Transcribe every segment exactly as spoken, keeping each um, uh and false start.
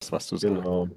hast was zu sagen. Genau.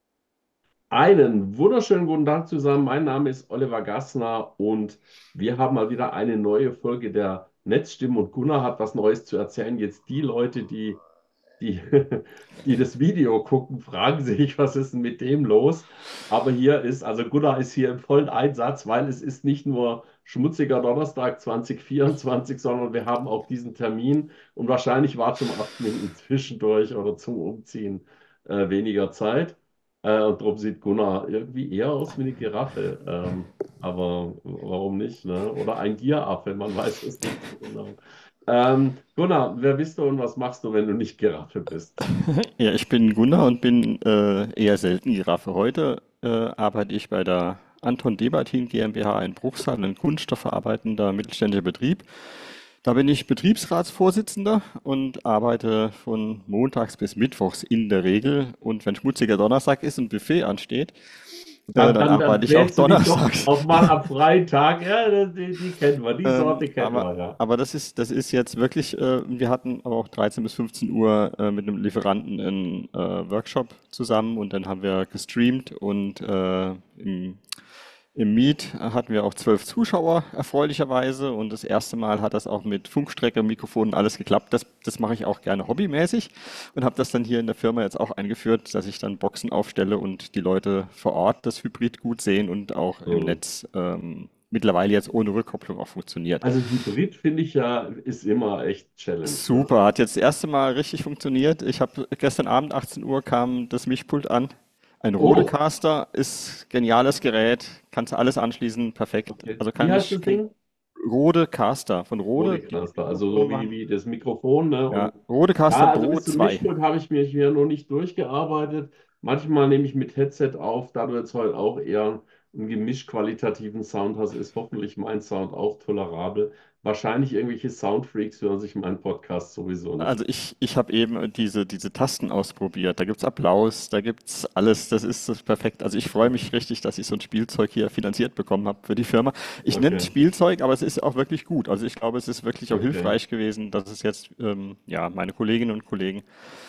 Einen wunderschönen guten Tag zusammen. Mein Name ist Oliver Gassner und wir haben mal wieder eine neue Folge der Netzstimmen und Gunnar hat was Neues zu erzählen. Jetzt die Leute, die, die, die das Video gucken, fragen sich, was ist denn mit dem los? Aber hier ist, also Gunnar ist hier im vollen Einsatz, weil es ist nicht nur schmutziger Donnerstag zwanzig vierundzwanzig, sondern wir haben auch diesen Termin und wahrscheinlich war zum Abschminken zwischendurch oder zum Umziehen äh, weniger Zeit. Äh, und darum sieht Gunnar irgendwie eher aus wie eine Giraffe. Ähm, aber warum nicht, ne? Oder ein Gieraffe, man weiß es nicht so genau. Ähm, Gunnar, wer bist du und was machst du, wenn du nicht Giraffe bist? Ja, ich bin Gunnar und bin äh, eher selten Giraffe. Heute äh, arbeite ich bei der Anton Debatin GmbH in Bruchsal, ein kunststoffverarbeitender mittelständischer Betrieb. Da bin ich Betriebsratsvorsitzender und arbeite von montags bis mittwochs in der Regel. Und wenn schmutziger Donnerstag ist und Buffet ansteht, äh, Dann, dann dann, dann arbeite ich auch wählst du dich doch donnerstags. auch mal am freien Tag. Ja, das- die, die kennen wir, die Ähm, Sorte kennen aber, wir, ja. aber das ist, das ist jetzt wirklich, äh, wir hatten aber auch dreizehn bis fünfzehn Uhr äh, mit einem Lieferanten einen äh, Workshop zusammen und dann haben wir gestreamt und äh, im, im Meet hatten wir auch zwölf Zuschauer, erfreulicherweise. Und das erste Mal hat das auch mit Funkstrecke, Mikrofonen alles geklappt. Das, das mache ich auch gerne hobbymäßig und habe das dann hier in der Firma jetzt auch eingeführt, dass ich dann Boxen aufstelle und die Leute vor Ort das Hybrid gut sehen und auch im Hm. Netz ähm, mittlerweile jetzt ohne Rückkopplung auch funktioniert. Also Hybrid finde ich ja, ist immer echt Challenge, ne? Super, hat jetzt das erste Mal richtig funktioniert. Ich habe gestern Abend achtzehn Uhr kam das Mischpult an. Ein Oh, Rodecaster ist geniales Gerät, kannst alles anschließen, perfekt. okay. Also Wie kann heißt mich das kann, Ding? Rodecaster von Rode, die Rodecaster, also so wie, Mikrofone. wie das Mikrofon, ne? Ja, Und Rodecaster ja, also Pro bis zum zwei. Mischpult habe ich mich hier noch nicht durchgearbeitet. Manchmal nehme ich mit Headset auf, da du jetzt heute auch eher einen gemischt-qualitativen Sound hast, ist hoffentlich mein Sound auch tolerabel. Wahrscheinlich irgendwelche Soundfreaks hören sich meinen Podcast sowieso nicht. Also ich, ich habe eben diese, diese Tasten ausprobiert. Da gibt's Applaus, da gibt's alles, das ist das perfekt. Also ich freue mich richtig, dass ich so ein Spielzeug hier finanziert bekommen habe für die Firma. Ich nenne es Okay, Spielzeug, aber es ist auch wirklich gut. Also ich glaube, es ist wirklich auch okay. hilfreich gewesen, dass es jetzt ähm, ja, meine Kolleginnen und Kollegen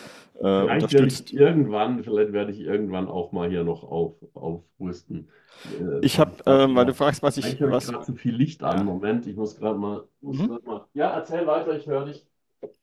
äh, Vielleicht werde ich unterstützt. irgendwann, vielleicht werde ich irgendwann auch mal hier noch auf, aufrüsten. Äh, Jetzt Ich habe habe, ich gerade ähm, weil du wieder, fragst, was ich, eigentlich habe ich was, gerade zu viel Licht an. ja. Moment, ich muss gerade mal, muss Mhm. gerade mal. Ja, erzähl weiter, ich höre dich.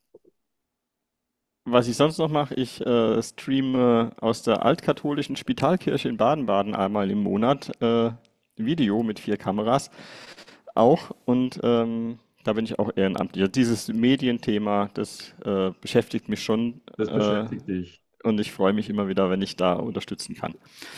Was ich sonst noch mache, ich äh, streame aus der altkatholischen Spitalkirche in Baden-Baden einmal im Monat äh, Video mit vier Kameras auch und ähm, da bin ich auch ehrenamtlich. Also dieses Medienthema, das äh, beschäftigt mich schon Das äh, beschäftigt dich. und ich freue mich immer wieder, wenn ich da unterstützen kann.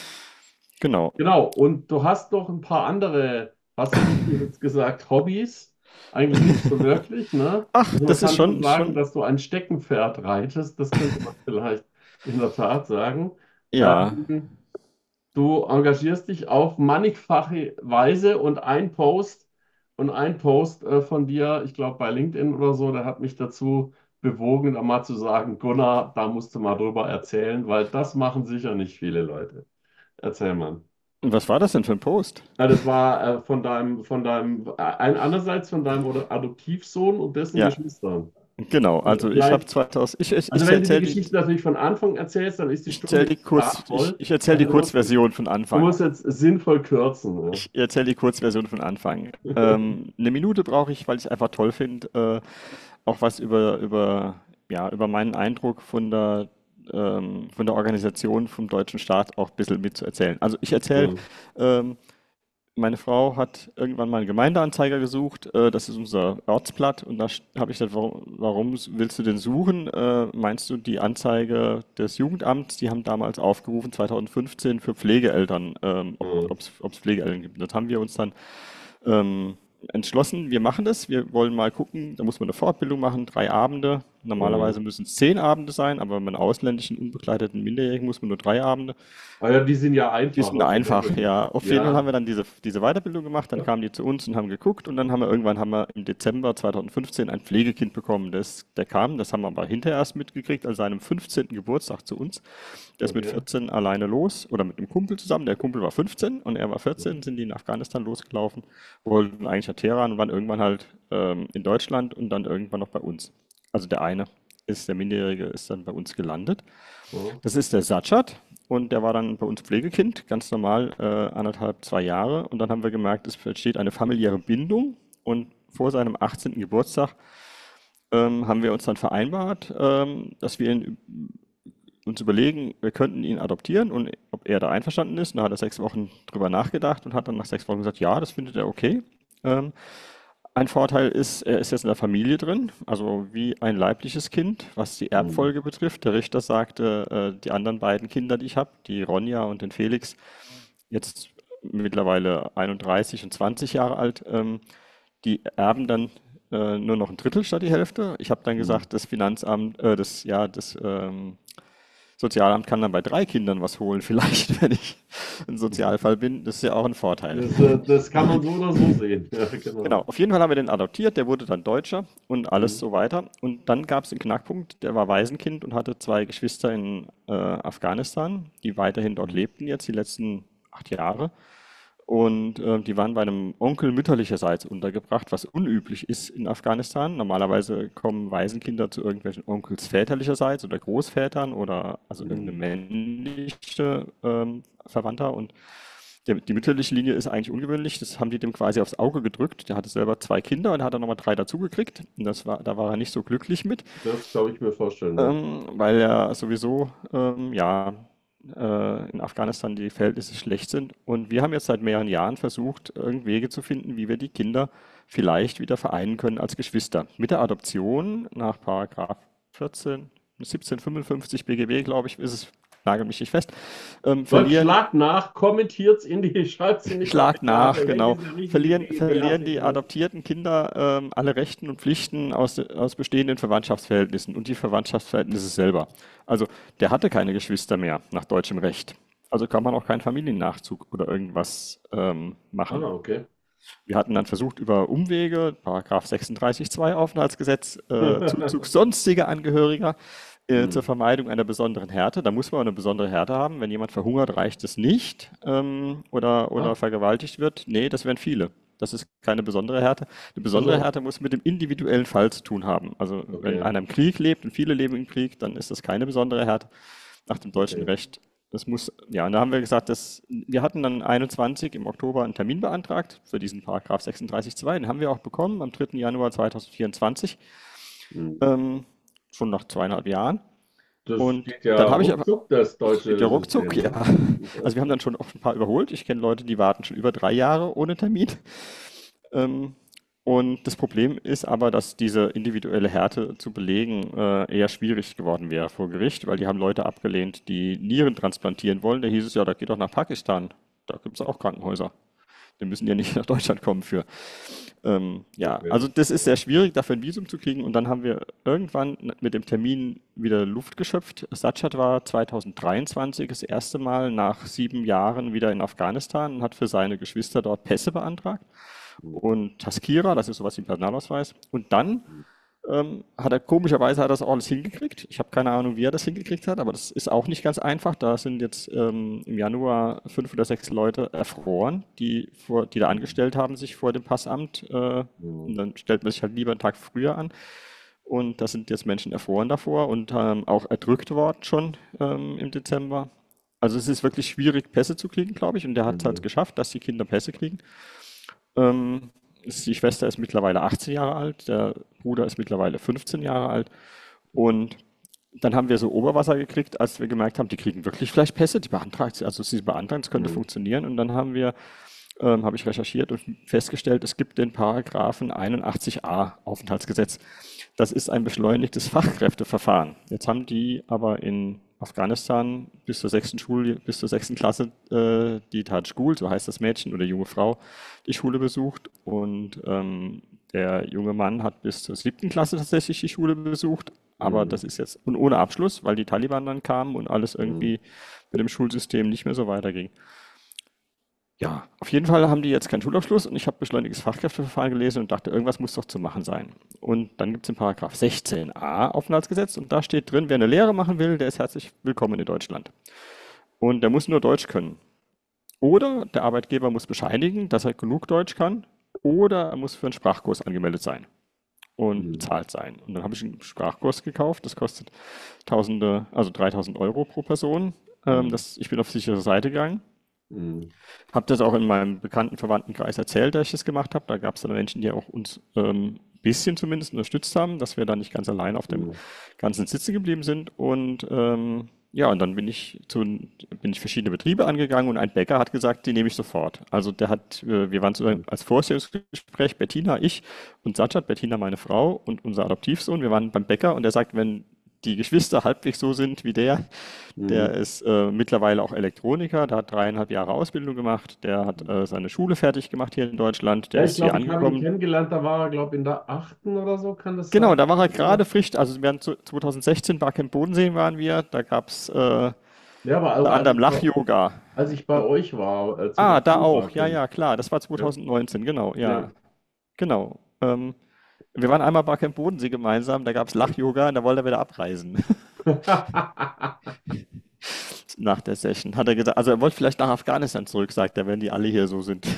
Genau. Genau, und du hast noch ein paar andere, hast du nicht jetzt gesagt, Hobbys? Eigentlich nicht so wirklich, ne? Ach, Also man das ist kann schon schon, sagen, schon, dass du ein Steckenpferd reitest, das könnte man vielleicht in der Tat sagen. ja. Ähm, Du engagierst dich auf mannigfache Weise und ein Post und ein Post äh, von dir, ich glaube bei LinkedIn oder so, der hat mich dazu bewogen, da mal zu sagen, Gunnar, da musst du mal drüber erzählen, weil das machen sicher nicht viele Leute. Erzähl mal. Und was war das denn für ein Post? Ja, das war äh, von deinem, von deinem, äh, ein, einerseits von deinem oder Adoptivsohn und dessen Ja, Geschwistern. genau. Also Also ich habe vielleicht, zweitausend, ich, ich, also ich wenn du die erzähle die, Geschichte natürlich von Anfang erzählst, dann ist die ich Stunde erzähl die in der kurz, Tat ich, voll. ich erzähle die Also du musst, Kurzversion von du Anfang. musst jetzt sinnvoll kürzen. Ne? Ich erzähle die Kurzversion von Anfang. Ähm, eine Minute brauche ich, weil ich es einfach toll finde, äh, auch was über, über, ja, über meinen Eindruck von der, ähm, von der Organisation vom deutschen Staat auch ein bisschen mitzuerzählen. Also ich erzähle, Hm. ähm, meine Frau hat irgendwann mal einen Gemeindeanzeiger gesucht, äh, das ist unser Ortsblatt, und da habe ich gesagt, warum, warum willst du den suchen? Äh, meinst du die Anzeige des Jugendamts? Die haben damals aufgerufen, zwanzig fünfzehn, für Pflegeeltern, ähm, Hm. ob es Pflegeeltern gibt. Das haben wir uns dann ähm, entschlossen, wir machen das, wir wollen mal gucken, da muss man eine Fortbildung machen, drei Abende. Hm. Normalerweise müssen es zehn Abende sein, aber mit einem ausländischen, unbegleiteten Minderjährigen muss man nur drei Abende. Ah ja, die sind ja Die einfach, sind also wenn einfach, du, ja. Auf jeden Fall haben ja, wir dann diese, diese Weiterbildung gemacht, dann kamen die zu uns und haben geguckt und dann haben wir irgendwann haben wir im Dezember zwanzig fünfzehn ein Pflegekind bekommen. Das, der kam, das haben wir aber hinterher erst mitgekriegt, an seinem fünfzehnten Geburtstag zu uns. Der ist mit okay. vierzehn alleine los oder mit einem Kumpel zusammen. Der Kumpel war fünfzehn und er war vierzehn, sind die in Afghanistan losgelaufen, wollten eigentlich nach Teheran und waren irgendwann halt ähm, in Deutschland und dann irgendwann noch bei uns. Also der eine. ist der Minderjährige ist dann bei uns gelandet. Ja. Das ist der Sajad und der war dann bei uns Pflegekind, ganz normal, äh, anderthalb, zwei Jahre. Und dann haben wir gemerkt, es entsteht eine familiäre Bindung. Und vor seinem achtzehnten Geburtstag ähm, haben wir uns dann vereinbart, ähm, dass wir ihn, uns überlegen, wir könnten ihn adoptieren und ob er da einverstanden ist. Und da hat er sechs Wochen drüber nachgedacht und hat dann nach sechs Wochen gesagt, ja, das findet er okay. Ähm, ein Vorteil ist, er ist jetzt in der Familie drin, also wie ein leibliches Kind, was die Mhm. Erbfolge betrifft. Der Richter sagte, äh, die anderen beiden Kinder, die ich habe, die Ronja und den Felix, jetzt mittlerweile einunddreißig und zwanzig Jahre alt, ähm, die erben dann äh, nur noch ein Drittel statt die Hälfte. Ich habe dann Mhm. gesagt, das Finanzamt, äh, das, ja, das ähm, Sozialamt kann dann bei drei Kindern was holen, vielleicht, wenn ich ein Sozialfall bin. Das ist ja auch ein Vorteil. Das, äh, das kann man so oder so sehen. Ja, Genau, genau. auf jeden Fall haben wir den adoptiert, der wurde dann Deutscher und alles Mhm. so weiter. Und dann gab es einen Knackpunkt, der war Waisenkind und hatte zwei Geschwister in äh, Afghanistan, die weiterhin dort Mhm. lebten, jetzt die letzten acht Jahre. Und äh, die waren bei einem Onkel mütterlicherseits untergebracht, was unüblich ist in Afghanistan. Normalerweise kommen Waisenkinder zu irgendwelchen Onkels väterlicherseits oder Großvätern oder also irgendeine Mhm. männliche ähm, Verwandter. Und der, die mütterliche Linie ist eigentlich ungewöhnlich. Das haben die dem quasi aufs Auge gedrückt. Der hatte selber zwei Kinder und hat dann nochmal drei dazugekriegt. Und das war, da war er nicht so glücklich mit, Das glaube ich mir vorstellen, ja. ähm, weil ja sowieso ähm, ja äh, in Afghanistan die Verhältnisse schlecht sind. Und wir haben jetzt seit mehreren Jahren versucht, irgend Wege zu finden, wie wir die Kinder vielleicht wieder vereinen können als Geschwister. Mit der Adoption nach Paragraph vierzehn, siebzehnhundertfünfundfünfzig B G B, glaube ich, ist es, nagel mich nicht fest, ähm, Leute, verlieren schlagt nach, kommentiert's in die, schreibt's in die Schlag nach, Kommentare. genau. Welches der richtige Verlieren, B G B verlieren die Artikel ist. adoptierten Kinder ähm, alle Rechten und Pflichten aus, aus bestehenden Verwandtschaftsverhältnissen und die Verwandtschaftsverhältnisse selber. Also der hatte keine Geschwister mehr nach deutschem Recht. Also kann man auch keinen Familiennachzug oder irgendwas ähm, Ah, machen. okay. Wir hatten dann versucht, über Umwege, Paragraph sechsunddreißig Absatz zwei Aufenthaltsgesetz, äh, Zuzug sonstiger Angehöriger äh, zur Hm. Vermeidung einer besonderen Härte. Da muss man eine besondere Härte haben. Wenn jemand verhungert, reicht es nicht ähm, oder, oder Ah, vergewaltigt wird. Nee, das wären viele. Das ist keine besondere Härte. Eine besondere also, Härte muss mit dem individuellen Fall zu tun haben. Also wenn okay, einer im Krieg lebt und viele leben im Krieg, dann ist das keine besondere Härte nach dem deutschen okay. Recht. Das muss, ja, und da haben wir gesagt, dass wir hatten dann einundzwanzig im Oktober einen Termin beantragt für diesen Paragraph sechsunddreißig Absatz zwei. Den haben wir auch bekommen am dritten Januar zweitausendvierundzwanzig, Hm. ähm, schon nach zweieinhalb Jahren. Das Und geht ja dann habe ich aber, ruckzuck, das das geht ja deutsche ruckzuck, System, ja. ne? Also wir haben dann schon oft ein paar überholt. Ich kenne Leute, die warten schon über drei Jahre ohne Termin. Ähm, und das Problem ist aber, dass diese individuelle Härte zu belegen äh, eher schwierig geworden wäre vor Gericht, weil die haben Leute abgelehnt, die Nieren transplantieren wollen. Da hieß es ja, da geht doch nach Pakistan. Da gibt es auch Krankenhäuser. Die müssen ja nicht nach Deutschland kommen für. Ähm, ja, Okay. also das ist sehr schwierig, dafür ein Visum zu kriegen. Und dann haben wir irgendwann mit dem Termin wieder Luft geschöpft. Sajad war zweitausenddreiundzwanzig das erste Mal nach sieben Jahren wieder in Afghanistan und hat für seine Geschwister dort Pässe beantragt Hm. und Taskira, das ist sowas wie ein Personalausweis. Und dann Hm. ähm, hat er komischerweise hat er das alles hingekriegt. Ich habe keine Ahnung, wie er das hingekriegt hat, aber das ist auch nicht ganz einfach. Da sind jetzt ähm, im Januar fünf oder sechs Leute erfroren, die, vor, die da Hm. angestellt haben, sich vor dem Passamt. Äh, Hm. und dann stellt man sich halt lieber einen Tag früher an. Und da sind jetzt Menschen erfroren davor und ähm, auch erdrückt worden schon ähm, im Dezember. Also es ist wirklich schwierig, Pässe zu kriegen, glaube ich. Und der hat es halt Mhm. geschafft, dass die Kinder Pässe kriegen. Ähm, ist- die Schwester ist mittlerweile achtzehn Jahre alt, der Bruder ist mittlerweile fünfzehn Jahre alt. Und dann haben wir so Oberwasser gekriegt, als wir gemerkt haben, die kriegen wirklich vielleicht Pässe, die beantragt, also sie beantragen, es könnte Mhm. funktionieren. Und dann haben wir, ähm, habe ich recherchiert und festgestellt, es gibt den Paragraphen einundachtzig a Aufenthaltsgesetz. Das ist ein beschleunigtes Fachkräfteverfahren. Jetzt haben die aber in Afghanistan bis zur sechsten Schule, bis zur sechsten Klasse äh, die Taj School, so heißt das Mädchen oder junge Frau, die Schule besucht und ähm, der junge Mann hat bis zur siebten Klasse tatsächlich die Schule besucht, aber Mhm. das ist jetzt und ohne Abschluss, weil die Taliban dann kamen und alles Mhm. irgendwie mit dem Schulsystem nicht mehr so weiterging. Ja, auf jeden Fall haben die jetzt keinen Schulabschluss und ich habe beschleunigtes Fachkräfteverfahren gelesen und dachte, irgendwas muss doch zu machen sein. Und dann gibt es den Paragraph sechzehn a Aufenthaltsgesetz und da steht drin, wer eine Lehre machen will, der ist herzlich willkommen in Deutschland. Und der muss nur Deutsch können. Oder der Arbeitgeber muss bescheinigen, dass er genug Deutsch kann, oder er muss für einen Sprachkurs angemeldet sein. und Mhm. bezahlt sein. Und dann habe ich einen Sprachkurs gekauft, das kostet Tausende, also dreitausend Euro pro Person. Ähm, Mhm. das, ich bin auf sichere Seite gegangen. Mhm. Habe das auch in meinem bekannten Verwandtenkreis erzählt, dass ich das gemacht habe. Da gab es dann Menschen, die auch uns ähm, ein bisschen zumindest unterstützt haben, dass wir da nicht ganz allein auf dem Mhm. Ganzen sitzen geblieben sind. Und ähm, ja, und dann bin ich zu, bin ich verschiedene Betriebe angegangen und ein Bäcker hat gesagt, die nehme ich sofort. Also der hat, äh, wir waren sozusagen als Vorstellungsgespräch, Bettina, ich und Sajad, Bettina meine Frau und unser Adoptivsohn, wir waren beim Bäcker und der sagt, wenn die Geschwister halbwegs so sind wie der, der Mhm. ist äh, mittlerweile auch Elektroniker, der hat dreieinhalb Jahre Ausbildung gemacht, der hat äh, seine Schule fertig gemacht hier in Deutschland, der Ja, ich ist hier glaube, ich habe ihn angekommen. kennengelernt, da war er, glaube ich, in der achten oder so, kann das sein? Genau, da war er Oder? gerade frisch, also wir waren zu, zwanzig sechzehn, Barcamp Bodensee waren wir, da gab es äh, unter Ja, aber auch als anderem ich bei, Lach-Yoga. als ich bei euch war, äh, zu Ah, dem da auch, ja, Schulbarcamp. ja, klar, das war Ja. zwanzig neunzehn, genau, ja, Ja. genau. Ähm, wir waren einmal Barcamp Bodensee gemeinsam, da gab es Lach-Yoga und da wollte er wieder abreisen. Nach der Session hat er gesagt, also er wollte vielleicht nach Afghanistan zurück, sagt er, wenn die alle hier so sind.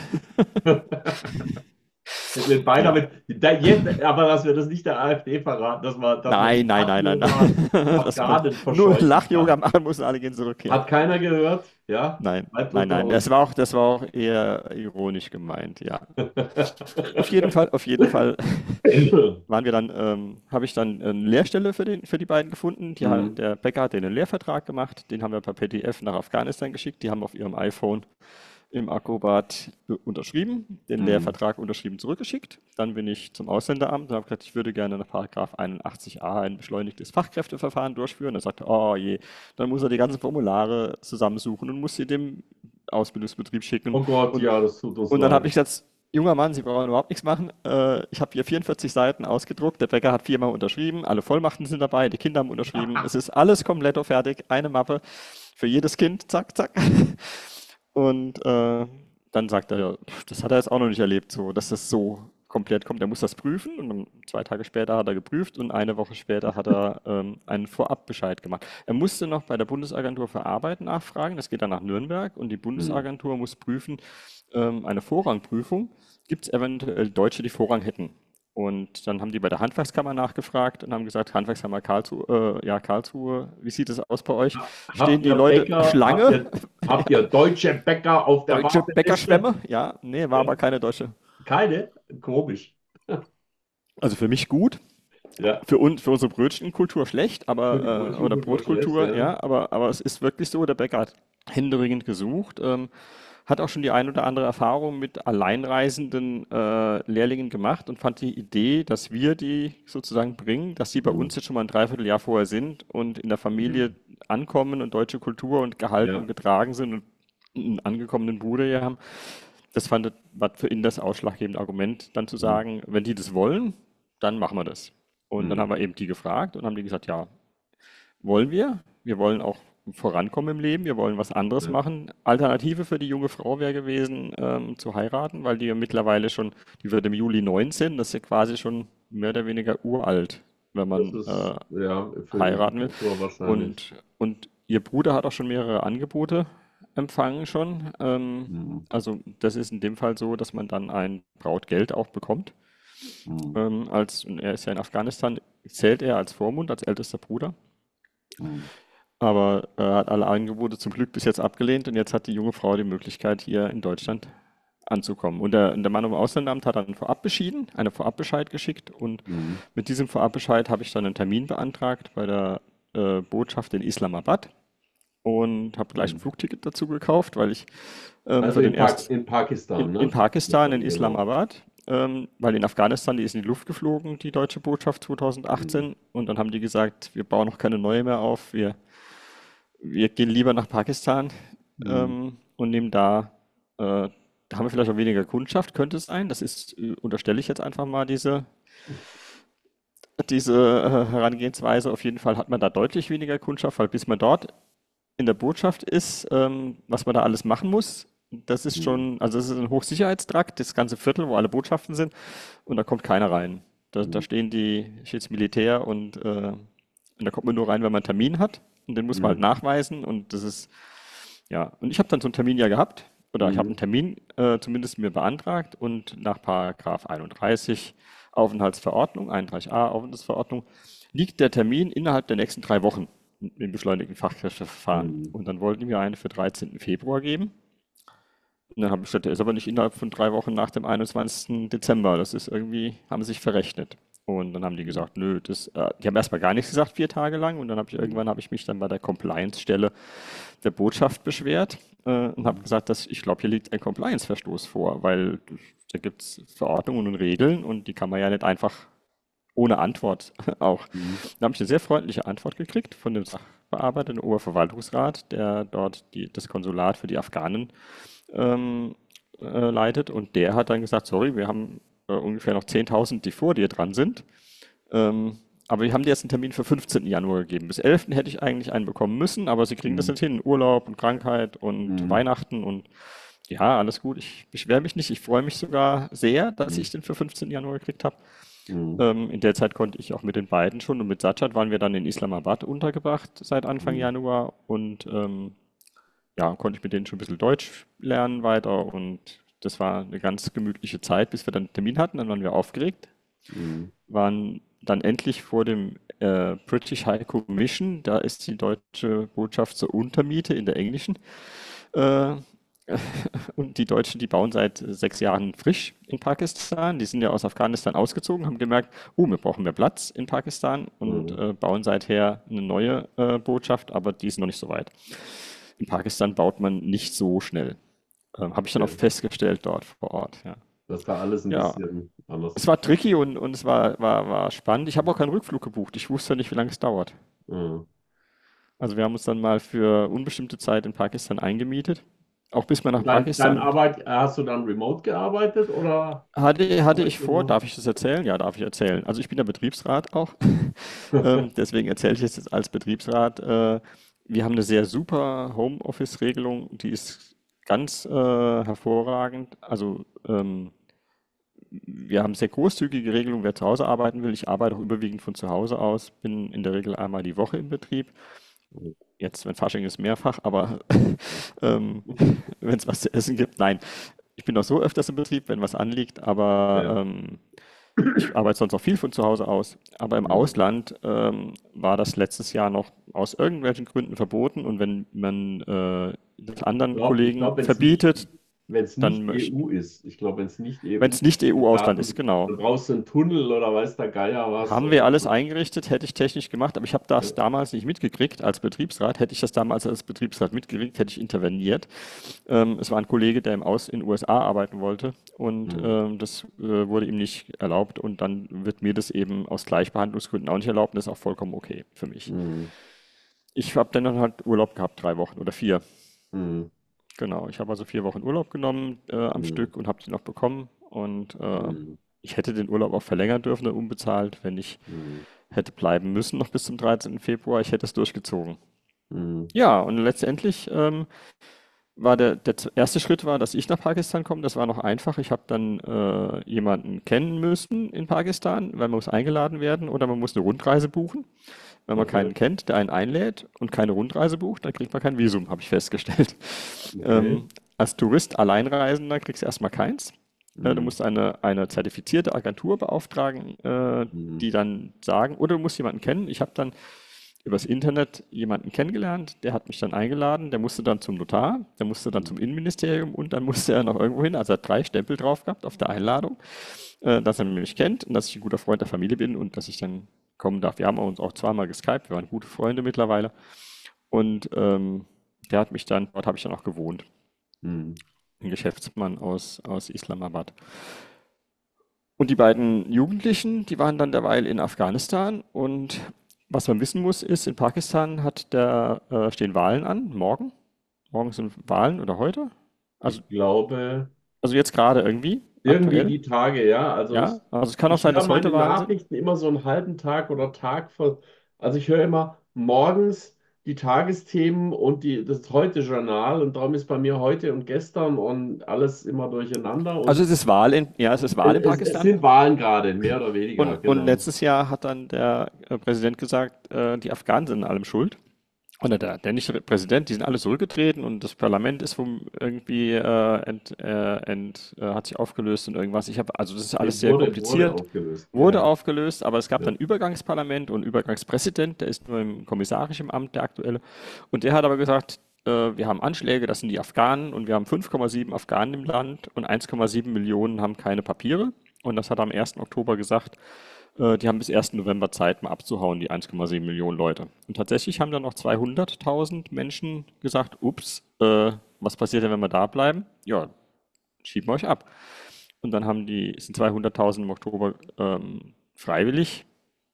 Mit beinahe Ja. mit, da, jetzt, aber dass wir das nicht der AfD verraten, dass man, dass man Nein, mit nein, nein, nein, Lach-Yoga nein. Dass man Afghanen nur verscheuchen Lach-Yoga kann. machen muss und alle gehen zurück, ja. Hat keiner gehört, ja? Nein, Bleibt nein, unter nein. Das uns. war auch, das war auch eher ironisch gemeint, ja. Auf jeden Fall, auf jeden Fall waren wir dann, ähm, habe ich dann eine Lehrstelle für den, für die beiden gefunden. Die, hat- Mhm. der Bäcker hat denen einen Lehrvertrag gemacht, den haben wir per P D F nach Afghanistan geschickt. Die haben auf ihrem iPhone im Acrobat be- unterschrieben, den Mhm. Lehrvertrag unterschrieben zurückgeschickt. Dann bin ich zum Ausländeramt und habe gesagt, ich würde gerne nach Paragraph einundachtzig a ein beschleunigtes Fachkräfteverfahren durchführen. Er sagte, oh je, dann muss er die ganzen Formulare zusammensuchen und muss sie dem Ausbildungsbetrieb schicken. Oh Gott, Und, ja, das tut uns und dann habe leid. ich gesagt, junger Mann, Sie brauchen überhaupt nichts machen. Äh, ich habe hier vierundvierzig Seiten ausgedruckt. Der Bäcker hat viermal unterschrieben. Alle Vollmachten sind dabei. Die Kinder haben unterschrieben. Es ist alles komplett fertig. Eine Mappe für jedes Kind. Zack, zack. Und äh, dann sagt er, ja, das hat er jetzt auch noch nicht erlebt, so, dass das so komplett kommt. Er muss das prüfen und dann zwei Tage später hat er geprüft und eine Woche später hat er ähm, einen Vorabbescheid gemacht. Er musste noch bei der Bundesagentur für Arbeit nachfragen. Das geht dann nach Nürnberg und die Mhm. Bundesagentur muss prüfen, ähm, eine Vorrangprüfung. Gibt es eventuell Deutsche, die Vorrang hätten? Und dann haben die bei der Handwerkskammer nachgefragt und haben gesagt, Handwerkskammer Karlsruhe, äh, ja, Karlsruhe, wie sieht es aus bei euch? Ha- Stehen Habt die ihr Leute Bäcker, habt Schlange? ihr, habt ihr deutsche Bäcker auf der Deutsche Warteliste? Bäckerschwemme? Ja, nee, war Ja. aber keine deutsche. Keine? Komisch. Also für mich gut, Ja, für uns, für unsere Brötchenkultur schlecht, für die aber, äh, oder Brötchenkultur schlecht, Brotkultur, ja. ja, aber, aber es ist wirklich so, der Bäcker hat händeringend gesucht, ähm, hat auch schon die ein oder andere Erfahrung mit alleinreisenden äh, Lehrlingen gemacht und fand die Idee, dass wir die sozusagen bringen, dass sie bei Mhm. uns jetzt schon mal ein Dreivierteljahr vorher sind und in der Familie Mhm. ankommen und deutsche Kultur und gehalten und Ja. getragen sind und einen angekommenen Bruder hier haben. Das fand, war für ihn das ausschlaggebende Argument, dann zu Mhm. sagen, wenn die das wollen, dann machen wir das. Und dann haben Mhm. wir eben die gefragt und haben die gesagt, ja, wollen wir. Wir wollen auch vorankommen im Leben, wir wollen was anderes Ja. machen. Alternative für die junge Frau wäre gewesen, ähm, zu heiraten, weil die ja mittlerweile schon, die wird im Juli neunzehn, das ist ja quasi schon mehr oder weniger uralt, wenn Das man ist äh, ja für diese heiraten will. Kultur wahrscheinlich. Und, und ihr Bruder hat auch schon mehrere Angebote empfangen schon. Ähm, Mhm. also das ist in dem Fall so, dass man dann ein Brautgeld auch bekommt. Mhm. Ähm, als, und er ist ja in Afghanistan, zählt er als Vormund, als ältester Bruder. Mhm. Aber er hat alle Angebote zum Glück bis jetzt abgelehnt und jetzt hat die junge Frau die Möglichkeit, hier in Deutschland anzukommen. Und der, der Mann im Ausländeramt hat dann vorab beschieden, einen Vorabbescheid geschickt und Mhm. mit diesem Vorabbescheid habe ich dann einen Termin beantragt bei der äh, Botschaft in Islamabad und habe gleich ein Mhm. Flugticket dazu gekauft, weil ich ähm, Also für den in, Pa erst in Pakistan, in, in ne? Ist Pakistan, in dann genau. Islamabad, ähm, weil in Afghanistan, die ist in die Luft geflogen, die deutsche Botschaft Mhm. zwanzig achtzehn und dann haben die gesagt, wir bauen noch keine neue mehr auf, wir wir gehen lieber nach Pakistan Mhm. ähm, und nehmen da, äh, da haben wir vielleicht auch weniger Kundschaft, könnte es sein. Das ist, äh, unterstelle ich jetzt einfach mal diese, diese äh, Herangehensweise. Auf jeden Fall hat man da deutlich weniger Kundschaft, weil bis man dort in der Botschaft ist, ähm, was man da alles machen muss, das ist Mhm. schon, also das ist ein Hochsicherheitstrakt, das ganze Viertel, wo alle Botschaften sind, und da kommt keiner rein. Da, da Mhm. stehen die, steht das Militär und, äh, und da kommt man nur rein, wenn man einen Termin hat. Und den muss man halt Mhm. nachweisen. Und das ist, ja, und ich habe dann so einen Termin ja gehabt, oder ich habe einen Mhm. Termin äh, zumindest mir beantragt und nach Paragraph einunddreißig Aufenthaltsverordnung, einunddreißig a Aufenthaltsverordnung, liegt der Termin innerhalb der nächsten drei Wochen im beschleunigten Fachkräfteverfahren. Mhm. Und dann wollten die mir eine für dreizehnten Februar geben. Und dann habe ich gesagt, der ist aber nicht innerhalb von drei Wochen nach dem einundzwanzigsten Dezember. Das ist irgendwie, haben sie sich verrechnet. Und dann haben die gesagt, nö, das, äh, die haben erstmal gar nichts gesagt, vier Tage lang. Und dann habe ich irgendwann habe ich mich dann bei der Compliance-Stelle der Botschaft beschwert äh, und habe gesagt, dass ich glaube, hier liegt ein Compliance-Verstoß vor, weil da gibt es Verordnungen und Regeln und die kann man ja nicht einfach ohne Antwort auch. Mhm. Da habe ich eine sehr freundliche Antwort gekriegt von dem Sachbearbeiter, dem Oberverwaltungsrat, der dort die, das Konsulat für die Afghanen ähm, äh, leitet. Und der hat dann gesagt, sorry, wir haben äh, ungefähr noch zehntausend, die vor dir dran sind. Ähm, aber wir haben dir jetzt einen Termin für fünfzehnten Januar gegeben. Bis elften hätte ich eigentlich einen bekommen müssen, aber sie kriegen das Mhm. nicht hin. Urlaub und Krankheit und Mhm. Weihnachten und ja, alles gut. Ich beschwere mich nicht. Ich freue mich sogar sehr, dass Mhm. ich den für fünfzehnten Januar gekriegt habe. Mhm. Ähm, in der Zeit konnte ich auch mit den beiden schon und mit Sajad waren wir dann in Islamabad untergebracht seit Anfang Mhm. Januar und ähm, ja, konnte ich mit denen schon ein bisschen Deutsch lernen weiter und das war eine ganz gemütliche Zeit, bis wir dann einen Termin hatten. Dann waren wir aufgeregt, Mhm. waren dann endlich vor dem äh, British High Commission. Da ist die deutsche Botschaft zur Untermiete in der englischen. Äh, und die Deutschen, die bauen seit sechs Jahren frisch in Pakistan. Die sind ja aus Afghanistan ausgezogen, haben gemerkt, oh, wir brauchen mehr Platz in Pakistan und Mhm. äh, bauen seither eine neue äh, Botschaft, aber die ist noch nicht so weit. In Pakistan baut man nicht so schnell. Ähm, habe ich dann auch Okay. festgestellt dort vor Ort. Ja, Das war alles ein ja, bisschen anders. es war tricky und, und es war, war, war spannend. Ich habe auch keinen Rückflug gebucht. Ich wusste nicht, wie lange es dauert. Mhm. Also wir haben uns dann mal für unbestimmte Zeit in Pakistan eingemietet. Auch bis man nach Und dein, deine Pakistan Arbeit, hast du dann remote gearbeitet oder hatte, hatte ich vor, Arbeitgeber? darf ich das erzählen? Ja, darf ich erzählen. Also ich bin der Betriebsrat auch. Ähm, deswegen erzähle ich es jetzt als Betriebsrat. Äh, wir haben eine sehr super Homeoffice-Regelung, die ist ganz äh, hervorragend. Also ähm, wir haben sehr großzügige Regelungen, wer zu Hause arbeiten will. Ich arbeite auch überwiegend von zu Hause aus, bin in der Regel einmal die Woche im Betrieb. Jetzt, wenn Fasching ist, mehrfach, aber ähm, wenn es was zu essen gibt, nein. Ich bin auch so öfters im Betrieb, wenn was anliegt, aber Ja. ähm, ich arbeite sonst auch viel von zu Hause aus. Aber im Mhm. Ausland ähm, war das letztes Jahr noch aus irgendwelchen Gründen verboten und wenn man äh, das Ich anderen glaube, ich Kollegen glaub, wenn es nicht, verbietet, wenn es dann nicht möchten. E U ist, ich glaube, wenn es nicht Wenn es nicht E U-Ausland ist, E U-Staaten, genau. dann brauchst du einen Tunnel oder weiß der Geier was. Haben wir alles eingerichtet, hätte ich technisch gemacht, aber ich habe das damals nicht mitgekriegt als Betriebsrat. Hätte ich das damals als Betriebsrat mitgekriegt, hätte ich interveniert. Ähm, es war ein Kollege, der im Aus in den U S A arbeiten wollte und Mhm. ähm, das äh, wurde ihm nicht erlaubt und dann wird mir das eben aus Gleichbehandlungsgründen auch nicht erlaubt und das ist auch vollkommen okay für mich. Mhm. Ich habe dann halt Urlaub gehabt, drei Wochen oder vier. Mhm. Genau, ich habe also vier Wochen Urlaub genommen äh, am Mhm. Stück und habe den noch bekommen und äh, Mhm. ich hätte den Urlaub auch verlängern dürfen, unbezahlt, wenn ich Mhm. hätte bleiben müssen noch bis zum dreizehnten Februar. Ich hätte es durchgezogen. Mhm. Ja, und letztendlich ähm, war der, der z- erste Schritt war, dass ich nach Pakistan komme. Das war noch einfach. Ich habe dann äh, jemanden kennen müssen in Pakistan, weil man muss eingeladen werden oder man muss eine Rundreise buchen. Wenn man Okay. keinen kennt, der einen einlädt und keine Rundreise bucht, dann kriegt man kein Visum, habe ich festgestellt. Okay. Ähm, als Tourist, Alleinreisender kriegst du erstmal keins. Äh, du Mhm. musst eine, eine zertifizierte Agentur beauftragen, äh, Mhm. die dann sagen, oder du musst jemanden kennen. Ich habe dann übers Internet jemanden kennengelernt, der hat mich dann eingeladen, der musste dann zum Notar, der musste dann zum Innenministerium und dann musste er noch irgendwo hin. Also er hat drei Stempel drauf gehabt auf der Einladung, äh, dass er mich kennt und dass ich ein guter Freund der Familie bin und dass ich dann kommen darf. Wir haben uns auch zweimal geskypt, wir waren gute Freunde mittlerweile. Und ähm, der hat mich dann, dort habe ich dann auch gewohnt, Mhm. ein Geschäftsmann aus, aus Islamabad. Und die beiden Jugendlichen, die waren dann derweil in Afghanistan. Und was man wissen muss, ist, in Pakistan hat der, äh, stehen Wahlen an, morgen. Morgen sind Wahlen oder heute? Also, Ich glaube, also jetzt gerade irgendwie, irgendwie aktuell. die Tage, ja. Also Ja, es, also es kann auch ich sein, höre dass heute meine Wahlen sind. Nachrichten immer so einen halben Tag oder Tag vor. Also ich höre immer morgens die Tagesthemen und die, das Heute-Journal und darum ist bei mir heute und gestern und alles immer durcheinander Also und es ist Wahl in, ja, es ist Wahl es, in es, es Pakistan. sind Wahlen gerade, mehr oder weniger, Und, und genau. letztes Jahr hat dann der äh, Präsident gesagt, äh, die Afghanen sind an allem schuld. oder der dänische Präsident, die sind alle zurückgetreten und das Parlament ist vom irgendwie äh, ent, äh, ent, äh, hat sich aufgelöst und irgendwas. Ich habe, also das ist alles Nee, sehr wurde, wurde kompliziert, aufgelöst. Ja, wurde ja. aufgelöst, aber es gab Ja. dann Übergangsparlament und Übergangspräsident, der ist nur im kommissarischen Amt, der aktuelle. Und der hat aber gesagt, äh, wir haben Anschläge, das sind die Afghanen und wir haben fünf Komma sieben Afghanen im Land und eins Komma sieben Millionen haben keine Papiere. Und das hat er am ersten Oktober gesagt. Äh, die haben bis ersten November Zeit, mal abzuhauen, die eins Komma sieben Millionen Leute. Und tatsächlich haben dann noch zweihunderttausend Menschen gesagt, ups, äh, was passiert denn, wenn wir da bleiben? Ja, schieben wir euch ab. Und dann haben die, sind zweihunderttausend im Oktober ähm, freiwillig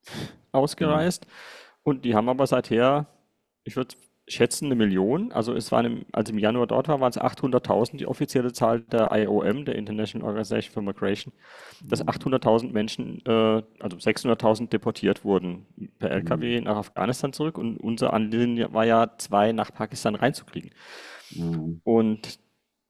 Hm. ausgereist. Und die haben aber seither, ich würde schätzen, eine Million. Also es waren, im, als im Januar dort war, waren es achthunderttausend, die offizielle Zahl der I O M, der International Organization for Migration, dass Hm. achthunderttausend Menschen, äh, also sechshunderttausend deportiert wurden per Hm. L K W nach Afghanistan zurück. Und unser Anliegen war ja, zwei nach Pakistan reinzukriegen. Hm. Und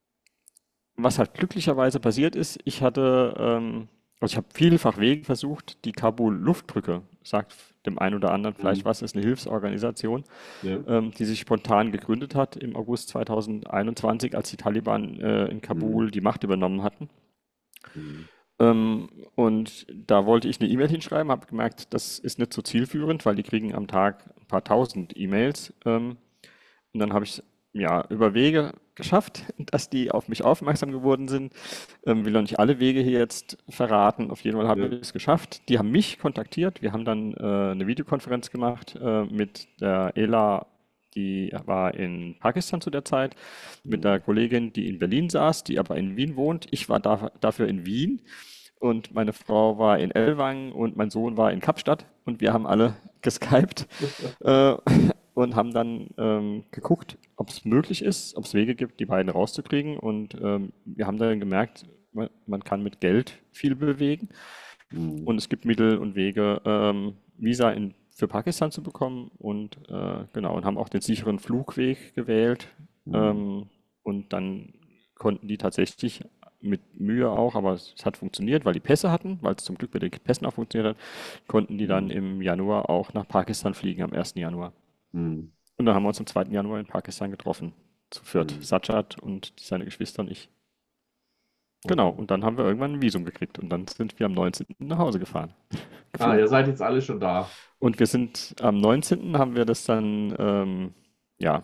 was halt glücklicherweise passiert ist, ich hatte, ähm, also ich habe vielfach Wege versucht, die Kabul-Luftbrücke, sagt dem einen oder anderen vielleicht Hm. was, ist eine Hilfsorganisation, Ja. ähm, die sich spontan gegründet hat im August zweitausendeinundzwanzig, als die Taliban äh, in Hm. Kabul die Macht übernommen hatten. Hm. Ähm, und da wollte ich eine E-Mail hinschreiben, habe gemerkt, das ist nicht so zielführend, weil die kriegen am Tag ein paar tausend E-Mails. Ähm, und dann habe ich ja über Wege geschafft, dass die auf mich aufmerksam geworden sind. Ähm, will noch nicht alle Wege hier jetzt verraten. Auf jeden Fall habe Ja. ich es geschafft. Die haben mich kontaktiert. Wir haben dann äh, eine Videokonferenz gemacht äh, mit der Ela, die war in Pakistan zu der Zeit, mit Hm. der Kollegin, die in Berlin saß, die aber in Wien wohnt. Ich war da, dafür in Wien und meine Frau war in Ellwangen und mein Sohn war in Kapstadt und wir haben alle geskypt äh, und haben dann ähm, geguckt, ob es möglich ist, ob es Wege gibt, die beiden rauszukriegen. Und ähm, wir haben dann gemerkt, man, man kann mit Geld viel bewegen Hm. und es gibt Mittel und Wege, ähm, Visa in, für Pakistan zu bekommen und äh, genau, und haben auch den sicheren Flugweg gewählt. Hm. Ähm, und dann konnten die tatsächlich mit Mühe auch, aber es, es hat funktioniert, weil die Pässe hatten, weil es zum Glück mit den Pässen auch funktioniert hat, konnten die dann Hm. im Januar auch nach Pakistan fliegen, am ersten Januar. Hm. Und dann haben wir uns am zweiten Januar in Pakistan getroffen. Zu viert. Hm. Sajad und seine Geschwister und ich. Genau. Okay. Und dann haben wir irgendwann ein Visum gekriegt. Und dann sind wir am neunzehnten nach Hause gefahren. Ah, Geflogen. ihr seid jetzt alle schon da. Und wir sind am neunzehnten haben wir das dann, ähm, ja,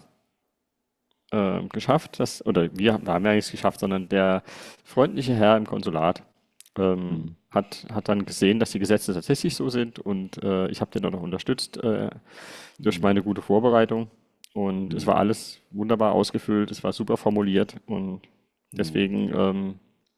ähm, geschafft. Das, oder wir, wir haben ja nichts geschafft, sondern der freundliche Herr im Konsulat ähm, Hm. hat, hat dann gesehen, dass die Gesetze tatsächlich so sind. Und äh, ich habe den dann noch unterstützt äh, durch Hm. meine gute Vorbereitung. Und es war Hm. alles wunderbar ausgefüllt, es war super formuliert und Hm. deswegen, ähm,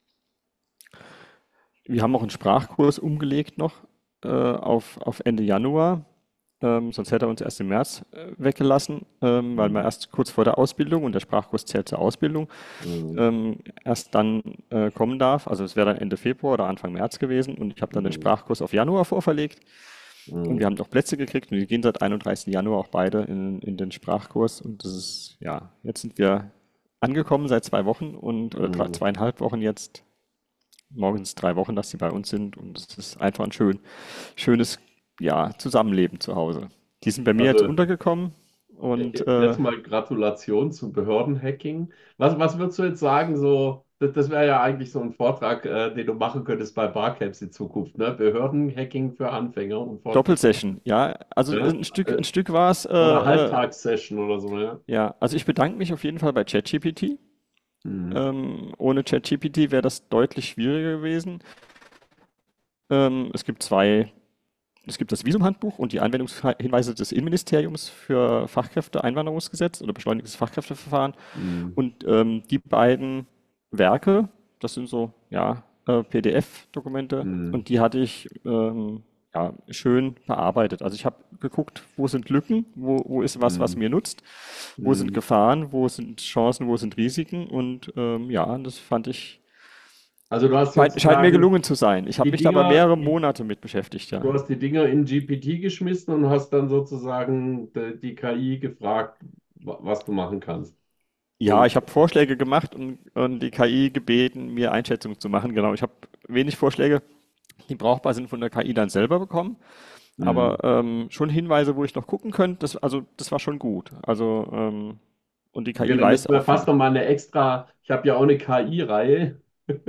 wir haben auch einen Sprachkurs umgelegt noch äh, auf, auf Ende Januar. Ähm, sonst hätte er uns erst im März äh, weggelassen, ähm, weil man Hm. erst kurz vor der Ausbildung und der Sprachkurs zählt zur Ausbildung, Hm. ähm, erst dann äh, kommen darf. Also es wäre dann Ende Februar oder Anfang März gewesen und ich habe dann den Hm. Sprachkurs auf Januar vorverlegt. Und wir Hm. haben auch Plätze gekriegt und die gehen seit einunddreißigsten Januar auch beide in, in den Sprachkurs. Und das ist, ja, jetzt sind wir angekommen seit zwei Wochen und oder drei, Hm. zweieinhalb Wochen jetzt. Morgen sind es drei Wochen, dass sie bei uns sind. Und es ist einfach ein schön, schönes, ja, Zusammenleben zu Hause. Die sind bei mir jetzt Also untergekommen und äh, äh, jetzt mal Gratulation zum Behördenhacking. Was, was würdest du jetzt sagen, so, das, das wäre ja eigentlich so ein Vortrag, äh, den du machen könntest bei Barcamps in Zukunft, ne? Behördenhacking für Anfänger und Fortgeschrittene. Doppelsession, ja. Also Ja? ein Stück, Äh, ein Stück war es, äh, Oder äh, Halbtagssession oder so, ja. ja. Also ich bedanke mich auf jeden Fall bei ChatGPT. Mhm. Ähm, ohne ChatGPT wäre das deutlich schwieriger gewesen. Ähm, es gibt zwei, es gibt das Visumhandbuch und die Anwendungshinweise des Innenministeriums für Fachkräfte-Einwanderungsgesetz oder beschleunigtes Fachkräfteverfahren. Mhm. Und ähm, die beiden Werke, das sind so, ja, äh, P D F-Dokumente Mhm. und die hatte ich ähm, ja, schön bearbeitet. Also ich habe geguckt, wo sind Lücken, wo, wo ist was, was Mhm. mir nutzt, wo sind Mhm. Gefahren, wo sind Chancen, wo sind Risiken und ähm, ja, das fand ich, Also du hast scheint, scheint mir sozusagen gelungen zu sein. Ich habe die mich da aber Dinger, mehrere die, Monate mit beschäftigt, ja. du hast die Dinger in G P T geschmissen und hast dann sozusagen die, die K I gefragt, wa- was du machen kannst. Ja, Und ich habe Vorschläge gemacht und, und die K I gebeten, mir Einschätzungen zu machen. Genau, ich habe wenig Vorschläge, die brauchbar sind, von der K I dann selber bekommen. Mhm. aber ähm, schon Hinweise, wo ich noch gucken könnte. Das, also das war schon gut. Also ähm, und die Ja, K I dann weiß müssen wir auch fast viel. noch mal eine extra, ich habe ja auch eine K I-Reihe.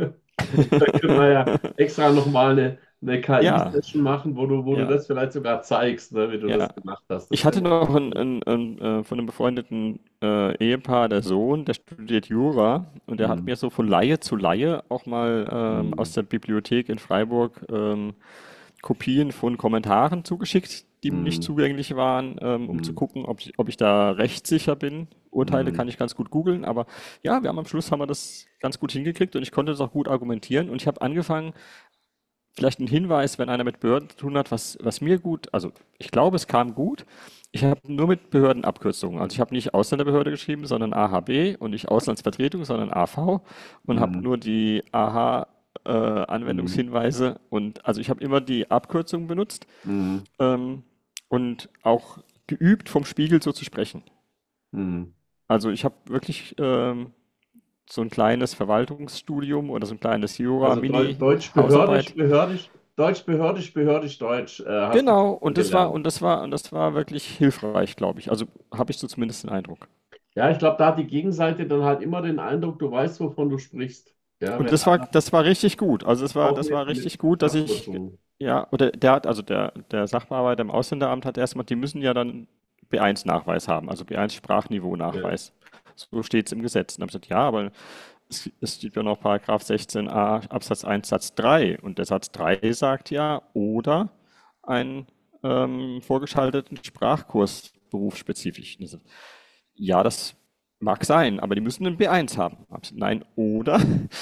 Da können wir ja extra nochmal eine, eine Ja, K I-Session machen, wo du, wo du ja, das vielleicht sogar zeigst, ne, wie du ja. das gemacht hast. Das Ich wäre hatte noch noch ganz ein, cool. ein, ein, äh, von einem befreundeten äh, Ehepaar, der Sohn, der studiert Jura und der hat Mhm. mir so von Laie zu Laie auch mal ähm, aus Mhm. der Bibliothek in Freiburg ähm, Kopien von Kommentaren zugeschickt, die mir nicht Mhm. zugänglich waren, ähm, um zu Mhm. gucken, ob ich, ob ich da rechtssicher bin. Urteile kann Mhm. ich ganz gut googeln, aber ja, wir haben am Schluss haben wir das ganz gut hingekriegt und ich konnte das auch gut argumentieren und ich habe angefangen, vielleicht ein Hinweis, wenn einer mit Behörden zu tun hat, was, was mir gut, also ich glaube, es kam gut. Ich habe nur mit Behördenabkürzungen, also ich habe nicht Ausländerbehörde geschrieben, sondern A H B und nicht Auslandsvertretung, sondern A V und habe Mhm. nur die A H äh, Mhm. Anwendungshinweise und also ich habe immer die Abkürzung benutzt Mhm. ähm, und auch geübt, vom Spiegel so zu sprechen. Mhm. Also ich habe wirklich ähm, so ein kleines Verwaltungsstudium oder so ein kleines Also Deu Deutsch behördisch, Jura-Mini-Hausarbeit. behördisch, Deutsch behördisch, behördisch, Deutsch, äh, hast du Genau, und das war, gelernt. und das war, und das war wirklich hilfreich, glaube ich. Also habe ich so zumindest den Eindruck. Ja, ich glaube, da hat die Gegenseite dann halt immer den Eindruck, du weißt, wovon du sprichst. Ja, Und wenn das war, einer das war richtig gut. Also es war, auch das war mit, mit richtig gut, dass ich, Abkürzungen. ja, oder der hat, also der, der Sachbearbeiter im Ausländeramt hat erstmal, die müssen ja dann B eins Nachweis haben, also B eins Ja. Sprachniveau-Nachweis. So steht es im Gesetz. Und dann habe ich gesagt, ja, aber es, es steht ja noch Paragraph sechzehn a Absatz eins Satz drei. Und der Satz drei sagt ja, oder einen ähm, vorgeschalteten Sprachkurs berufsspezifisch. Und ich so, ja, das mag sein, aber die müssen einen B eins haben. Hab ich, nein, oder?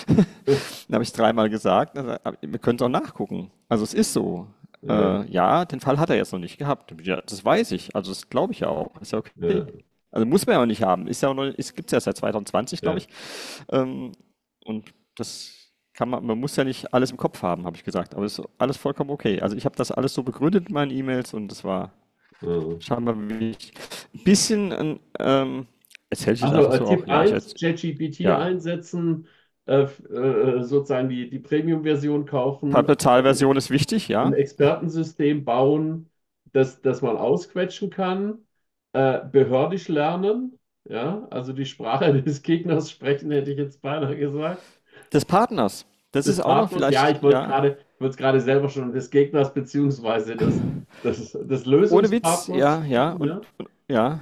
Dann habe ich dreimal gesagt, dann sagt er, wir können es auch nachgucken. Also es ist so. Ja, Äh, ja, den Fall hat er jetzt noch nicht gehabt. Ja, das weiß ich. Also das glaube ich ja auch. Ist ja okay. ja, Also muss man ja auch nicht haben. Ist ja auch noch, ist, gibt's ja seit zwanzig zwanzig, glaube ja. ich. Ähm, und das kann man, man muss ja nicht alles im Kopf haben, habe ich gesagt. Aber es ist alles vollkommen okay. Also ich habe das alles so begründet in meinen E-Mails und das war Ja. scheinbar wichtig. Ein bisschen, ähm, ähm, erzähle ich jetzt Also einfach äh, so auch, Tipp ja, ich eins, jetzt, ChatGPT ja, einsetzen, äh, f- äh, sozusagen die, die Premium-Version kaufen, Bezahlversion ist wichtig, ein ja. Expertensystem bauen, das, das man ausquetschen kann, äh, behördisch lernen, ja, also die Sprache des Gegners sprechen, hätte ich jetzt beinahe gesagt. Des Partners. Das ist Des auch noch Partners, ja, vielleicht, ich wollte es ja, gerade, ich wollte es gerade selber schon, des Gegners beziehungsweise des, des, des ohne Witz, Lösungspartners ja, ja, sprechen, und, ja. und ja.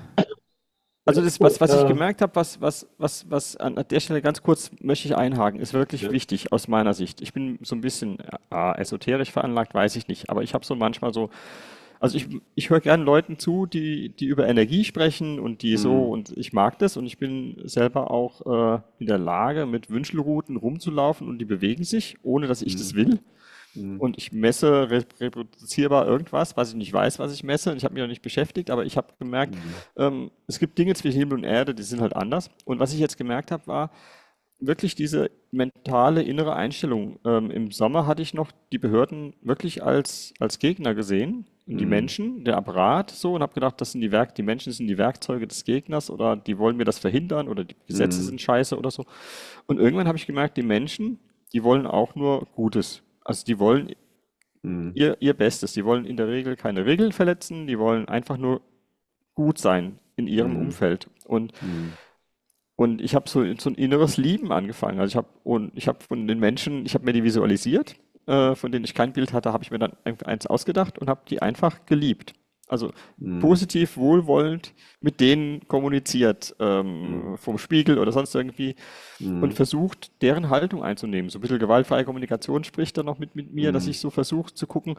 Also das, was, was ich Äh, gemerkt habe, was, was, was, was an der Stelle ganz kurz möchte ich einhaken, ist wirklich ja. wichtig aus meiner Sicht. Ich bin so ein bisschen äh, esoterisch veranlagt, weiß ich nicht, aber ich habe so manchmal so, also ich, ich höre gerne Leuten zu, die, die über Energie sprechen und die so, Hm, und ich mag das und ich bin selber auch äh, in der Lage, mit Wünschelrouten rumzulaufen und die bewegen sich, ohne dass ich das hm, will. hm, Und ich messe re- reproduzierbar irgendwas, was ich nicht weiß, was ich messe. Und ich habe mich noch nicht beschäftigt, aber ich habe gemerkt, hm, ähm, es gibt Dinge zwischen Himmel und Erde, die sind halt anders. Und was ich jetzt gemerkt habe, war wirklich diese mentale innere Einstellung. Ähm, im Sommer hatte ich noch die Behörden wirklich als, als Gegner gesehen. Und die hm, Menschen, der Apparat so, und habe gedacht, das sind die Werk, die Menschen sind die Werkzeuge des Gegners oder die wollen mir das verhindern oder die Gesetze hm, sind scheiße oder so. Und irgendwann habe ich gemerkt, die Menschen, die wollen auch nur Gutes. Also die wollen hm, ihr, ihr Bestes. Die wollen in der Regel keine Regeln verletzen, die wollen einfach nur gut sein in ihrem hm, Umfeld. Und, hm, und ich habe so, so ein inneres Lieben angefangen. Also ich habe und ich habe von den Menschen, ich habe mir die visualisiert, äh, von denen ich kein Bild hatte, habe ich mir dann eins ausgedacht und habe die einfach geliebt. Also hm, positiv, wohlwollend mit denen kommuniziert, hm, ähm, vom Spiegel oder sonst irgendwie und hm, versucht, deren Haltung einzunehmen. So ein bisschen gewaltfreie Kommunikation spricht dann noch mit, mit mir, dass hm, ich so versuche zu gucken,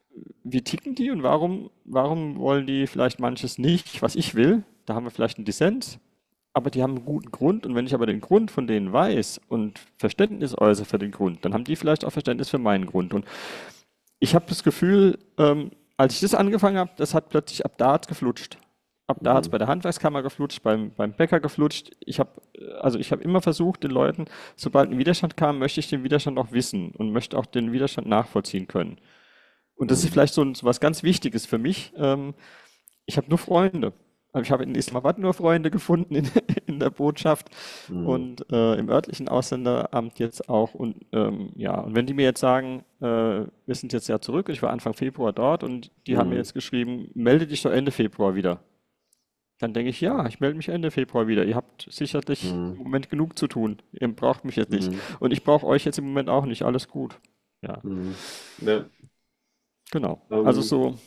wie ticken die und warum, warum wollen die vielleicht manches nicht, was ich will? Da haben wir vielleicht einen Dissens, aber die haben einen guten Grund. Und wenn ich aber den Grund von denen weiß und Verständnis äußere für den Grund, dann haben die vielleicht auch Verständnis für meinen Grund. Und ich habe das Gefühl, ähm, als ich das angefangen habe, das hat plötzlich ab da hat's geflutscht. Ab da hat es hm, bei der Handwerkskammer geflutscht, beim, beim Bäcker geflutscht. Ich habe also ich habe immer versucht, den Leuten, sobald ein Widerstand kam, möchte ich den Widerstand auch wissen und möchte auch den Widerstand nachvollziehen können. Und das ist hm, vielleicht so, ein, so was ganz Wichtiges für mich. Ähm, ich habe nur Freunde. Aber ich habe in Islamabad nur Freunde gefunden in, in der Botschaft Mhm. und äh, im örtlichen Ausländeramt jetzt auch. Und ähm, ja, und wenn die mir jetzt sagen, äh, wir sind jetzt ja zurück, ich war Anfang Februar dort und die haben mir Mhm. jetzt geschrieben, melde dich doch Ende Februar wieder. Dann denke ich, ja, ich melde mich Ende Februar wieder. Ihr habt sicherlich Mhm. im Moment genug zu tun. Ihr braucht mich jetzt nicht. Mhm. Und ich brauche euch jetzt im Moment auch nicht. Alles gut. Ja, Mhm. Ja, genau. Also ähm, so,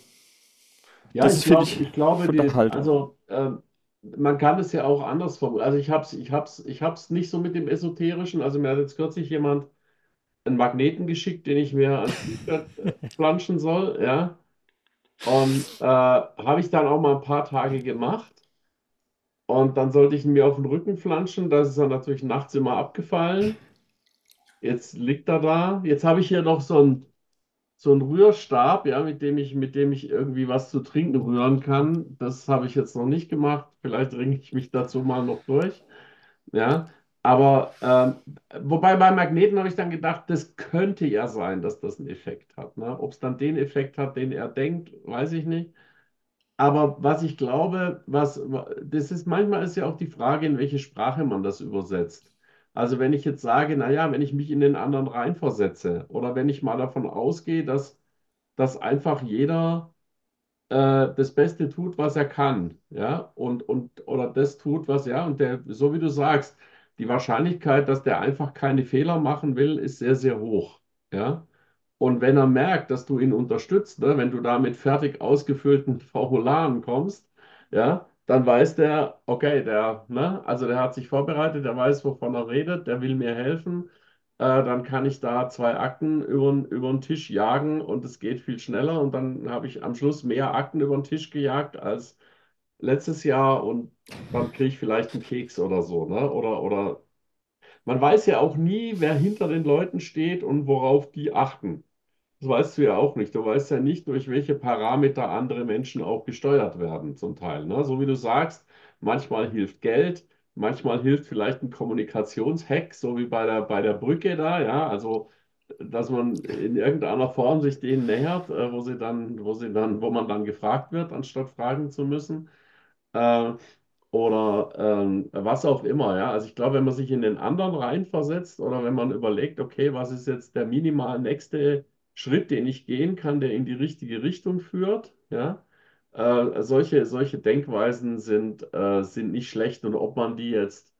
ja, das ich ist, finde glaube, ich, ich glaube, von der die, Haltung. also ähm, man kann es ja auch anders formulieren. Also ich habe es, ich hab's, ich hab's nicht so mit dem Esoterischen. Also mir hat jetzt kürzlich jemand einen Magneten geschickt, den ich mir ans T-Shirt äh, flanschen soll, ja. Und äh, habe ich dann auch mal ein paar Tage gemacht. Und dann sollte ich ihn mir auf den Rücken flanschen. Das ist dann natürlich nachts immer abgefallen. Jetzt liegt er da. Jetzt habe ich hier noch so ein so ein Rührstab, ja, mit dem ich, mit dem ich irgendwie was zu trinken rühren kann. Das habe ich jetzt noch nicht gemacht. Vielleicht ringe ich mich dazu mal noch durch. Ja, aber ähm, wobei bei Magneten habe ich dann gedacht, das könnte ja sein, dass das einen Effekt hat. Ne? Ob es dann den Effekt hat, den er denkt, weiß ich nicht. Aber was ich glaube, was, das ist manchmal ist ja auch die Frage, in welche Sprache man das übersetzt. Also wenn ich jetzt sage, naja, wenn ich mich in den anderen reinversetze oder wenn ich mal davon ausgehe, dass dass einfach jeder äh, das Beste tut, was er kann, ja, und, und oder das tut, was ja, und der, so wie du sagst, die Wahrscheinlichkeit, dass der einfach keine Fehler machen will, ist sehr, sehr hoch, ja. Und wenn er merkt, dass du ihn unterstützt, ne, wenn du da mit fertig ausgefüllten Formularen kommst, ja, dann weiß der, okay, der, ne, also der hat sich vorbereitet, der weiß, wovon er redet, der will mir helfen, äh, dann kann ich da zwei Akten über, über den Tisch jagen und es geht viel schneller und dann habe ich am Schluss mehr Akten über den Tisch gejagt als letztes Jahr und dann kriege ich vielleicht einen Keks oder so, ne? Oder, oder man weiß ja auch nie, wer hinter den Leuten steht und worauf die achten. Das weißt du ja auch nicht. Du weißt ja nicht, durch welche Parameter andere Menschen auch gesteuert werden, zum Teil. Ne? So wie du sagst, manchmal hilft Geld, manchmal hilft vielleicht ein Kommunikationshack, so wie bei der, bei der Brücke da, ja. Also, dass man in irgendeiner Form sich denen nähert, äh, wo sie dann, wo sie dann, wo man dann gefragt wird, anstatt fragen zu müssen. Äh, oder ähm, was auch immer, ja. Also ich glaube, wenn man sich in den anderen reinversetzt oder wenn man überlegt, okay, was ist jetzt der minimal nächste Schritt, den ich gehen kann, der in die richtige Richtung führt, ja. Äh, solche, solche Denkweisen sind, äh, sind nicht schlecht und ob man die jetzt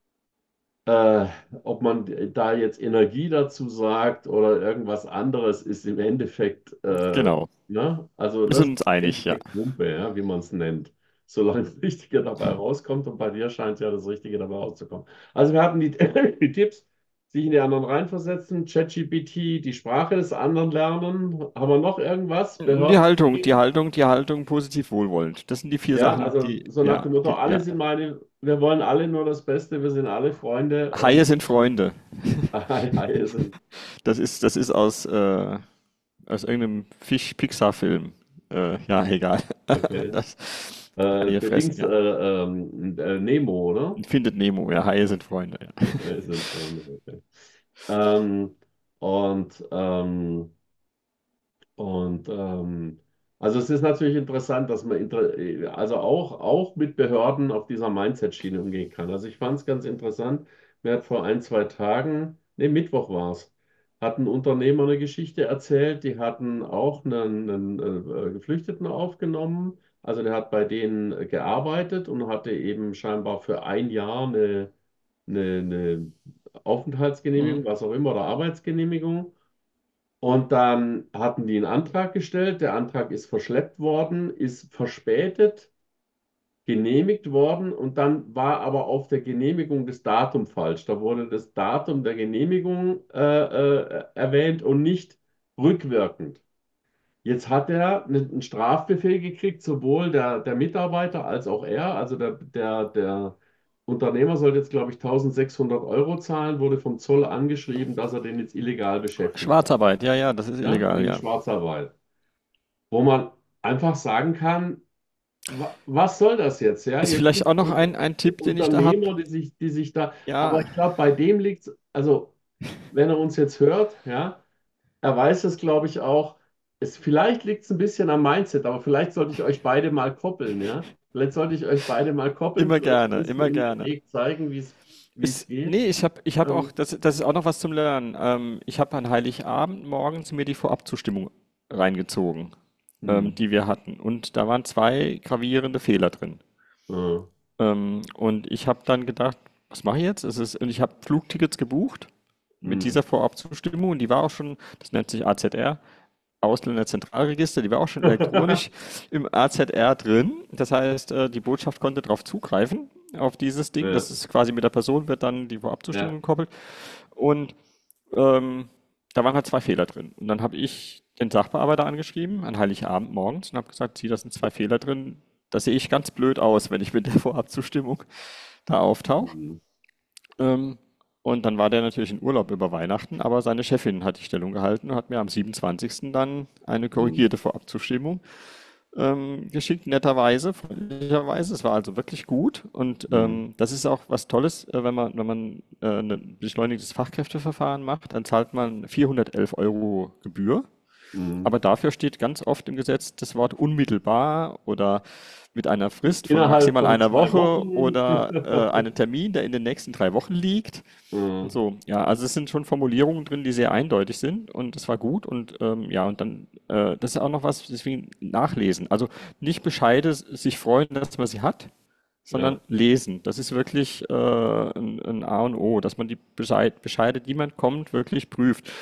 äh, ob man da jetzt Energie dazu sagt oder irgendwas anderes, ist im Endeffekt, äh, Genau. ne? Also Wir das sind ist uns im einig, ja. Endeffekt Wumpe, ja, wie man es nennt. Solange das Richtige dabei rauskommt und bei dir scheint ja das Richtige dabei rauszukommen. Also wir hatten die, die Tipps, sich in die anderen reinversetzen, ChatGPT, die Sprache des anderen lernen. Haben wir noch irgendwas? Die Behörden Haltung, die pflegen? Haltung, die Haltung positiv wohlwollend. Das sind die vier Ja, Sachen, also die, so nach ja, dem Motto, die, alle ja. sind meine, wir wollen alle nur das Beste, wir sind alle Freunde Haie und sind Freunde. Hi, hi, sind. Das ist, das ist aus, äh, aus irgendeinem Fisch-Pixar-Film. Äh, ja, egal. Okay. Das, Äh, Haie der fressen, Dings, äh, ja. ähm, äh, Nemo, oder? Findet Nemo, ja, Haie sind Freunde, ja. Okay, sind Freunde, okay. Ähm, und ähm, und ähm, also es ist natürlich interessant, dass man inter also auch, auch mit Behörden auf dieser Mindset-Schiene umgehen kann. Also ich fand es ganz interessant. Mir hat vor ein, zwei Tagen, nee, Mittwoch war es, hat ein Unternehmer eine Geschichte erzählt. Die hatten auch einen, einen äh, Geflüchteten aufgenommen. Also der hat bei denen äh, gearbeitet und hatte eben scheinbar für ein Jahr eine, eine, eine Mhm. Aufenthaltsgenehmigung, was auch immer, oder Arbeitsgenehmigung. Und dann hatten die einen Antrag gestellt. Der Antrag ist verschleppt worden, ist verspätet, genehmigt worden und dann war aber auf der Genehmigung das Datum falsch. Da wurde das Datum der Genehmigung äh, äh, erwähnt und nicht rückwirkend. Jetzt hat er einen Strafbefehl gekriegt, sowohl der, der Mitarbeiter als auch er. Also der, der, der Unternehmer sollte jetzt, glaube ich, eintausendsechshundert Euro zahlen, wurde vom Zoll angeschrieben, dass er den jetzt illegal beschäftigt hat. Schwarzarbeit, ja, ja, das ist Ja, illegal, wegen ja. Schwarzarbeit. Wo man einfach sagen kann, wa- was soll das jetzt? Ja, Ist jetzt vielleicht gibt auch es noch ein, ein Tipp, den ich da habe. Unternehmer, die sich, die sich da, aber Ja, ich glaube, bei dem liegt es, also wenn er uns jetzt hört, ja, er weiß es, glaube ich, auch. Es, vielleicht liegt es ein bisschen am Mindset, aber vielleicht sollte ich euch beide mal koppeln, ja. vielleicht sollte ich euch beide mal koppeln. Immer Vielleicht gerne, kannst du immer mir den gerne. Weg zeigen, wie es, wie es Ist, geht. nee, ich habe ich hab auch, Ähm, das, das ist auch noch was zum Lernen. Ähm, ich habe an Heiligabend morgens mir die Vorabzustimmung reingezogen, ähm, hm, die wir hatten. Und da waren zwei gravierende Fehler drin. äh, Ähm, und ich habe dann gedacht, was mache ich jetzt? Es ist, und ich habe Flugtickets gebucht mit hm. dieser Vorabzustimmung und die war auch schon, das nennt sich A Z R, Ausländerzentralregister, die war auch schon elektronisch im A Z R drin. Das heißt, äh, die Botschaft konnte darauf zugreifen, auf dieses Ding. Ja, Das ist quasi mit der Person wird dann die Vorabzustimmung ja. gekoppelt. Und ähm, da waren halt zwei Fehler drin. Und dann habe ich den Sachbearbeiter angeschrieben, an Heiligabend morgens, und habe gesagt, sieh, da sind zwei Fehler drin. Das sehe ich ganz blöd aus, wenn ich mit der Vorabzustimmung da auftauche. Hm, Ähm, und dann war der natürlich in Urlaub über Weihnachten, aber seine Chefin hat die Stellung gehalten und hat mir am siebenundzwanzigsten dann eine hm, korrigierte Vorabzustimmung ähm, geschickt, netterweise, freundlicherweise. Es war also wirklich gut. Und hm, ähm, das ist auch was Tolles, äh, wenn man, wenn man äh, ein beschleunigtes Fachkräfteverfahren macht, dann zahlt man vierhundertelf Euro Gebühr. hm. Aber dafür steht ganz oft im Gesetz das Wort unmittelbar oder mit einer Frist von Innerhalb maximal von einer zwei Woche Wochen. oder äh, einem Termin, der in den nächsten drei Wochen liegt. Und Hm, so, ja, also es sind schon Formulierungen drin, die sehr eindeutig sind und das war gut und ähm, ja, und dann, äh, das ist auch noch was, deswegen nachlesen. Also nicht Bescheide sich freuen, dass man sie hat, sondern ja. lesen. Das ist wirklich äh, ein, ein A und O, dass man die Bescheid, Bescheide, die man kommt, wirklich prüft.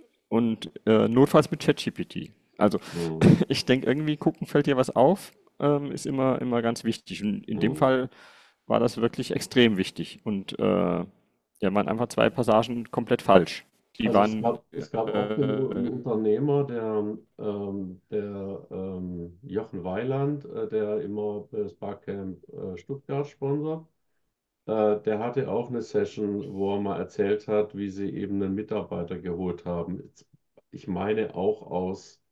Und äh, notfalls mit ChatGPT. Also Hm, ich denke, irgendwie gucken, fällt dir was auf, ähm, ist immer, immer ganz wichtig. Und in dem hm. Fall war das wirklich extrem wichtig. Und äh, ja, waren einfach zwei Passagen komplett falsch. Die Also es waren gab, es gab auch einen, einen äh, Unternehmer, der, ähm, der ähm, Jochen Weiland, äh, der immer das Barcamp äh, Stuttgart sponsert. Äh, der hatte auch eine Session, wo er mal erzählt hat, wie sie eben einen Mitarbeiter geholt haben. Jetzt, ich meine auch aus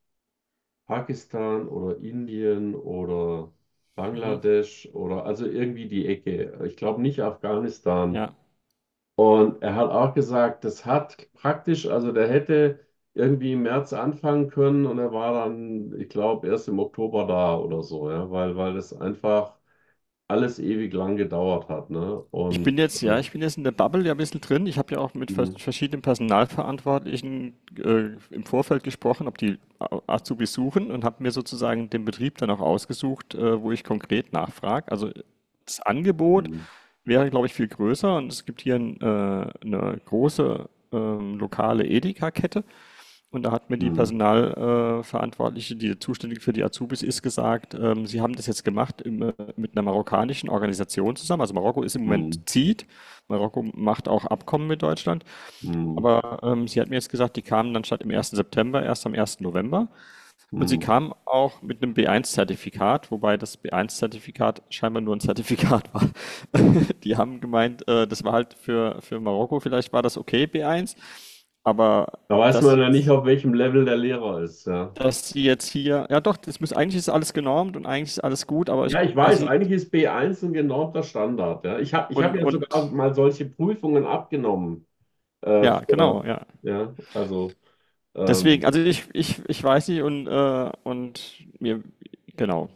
Pakistan oder Indien oder mhm, Bangladesch oder also irgendwie die Ecke. Ich glaube nicht Afghanistan. ja. Und er hat auch gesagt, das hat praktisch, also der hätte irgendwie im März anfangen können und er war dann, ich glaube, erst im Oktober da oder so, ja, weil, weil das einfach alles ewig lang gedauert hat, ne? Ich bin Und jetzt, äh, ja, ich bin jetzt in der Bubble ja ein bisschen drin. Ich habe ja auch mit vers- mhm, verschiedenen Personalverantwortlichen äh, im Vorfeld gesprochen, ob die A- Azubis suchen und habe mir sozusagen den Betrieb dann auch ausgesucht, äh, wo ich konkret nachfrage. Also das Angebot mhm, wäre, glaube ich, viel größer und es gibt hier ein, äh, eine große ähm, lokale Edeka-Kette. Und da hat mir die mhm, Personalverantwortliche, äh, Verantwortliche, die zuständig für die Azubis ist, gesagt, ähm, sie haben das jetzt gemacht im, äh, mit einer marokkanischen Organisation zusammen. Also Marokko ist im Moment mhm, zieht. Marokko macht auch Abkommen mit Deutschland. mhm, Aber ähm, sie hat mir jetzt gesagt, die kamen dann statt im ersten September erst am ersten November. Und sie mhm. kamen auch mit einem B eins Zertifikat, wobei das B eins Zertifikat scheinbar nur ein Zertifikat war. Die haben gemeint, äh, das war halt für, für Marokko, vielleicht war das okay, B eins. Aber Da weiß dass man sie ja nicht, jetzt auf welchem Level der Lehrer ist, ja. dass sie jetzt hier, ja doch, das muss, eigentlich ist alles genormt und eigentlich ist alles gut, aber ich, Ja, ich dass weiß, sie, eigentlich ist B eins ein genormter Standard, ja. Ich habe ich hab und, ja sogar und, mal solche Prüfungen abgenommen. Äh, ja, genau, für, ja. ja, also, ähm, Deswegen, also ich, ich, ich weiß nicht und, äh, und mir, genau.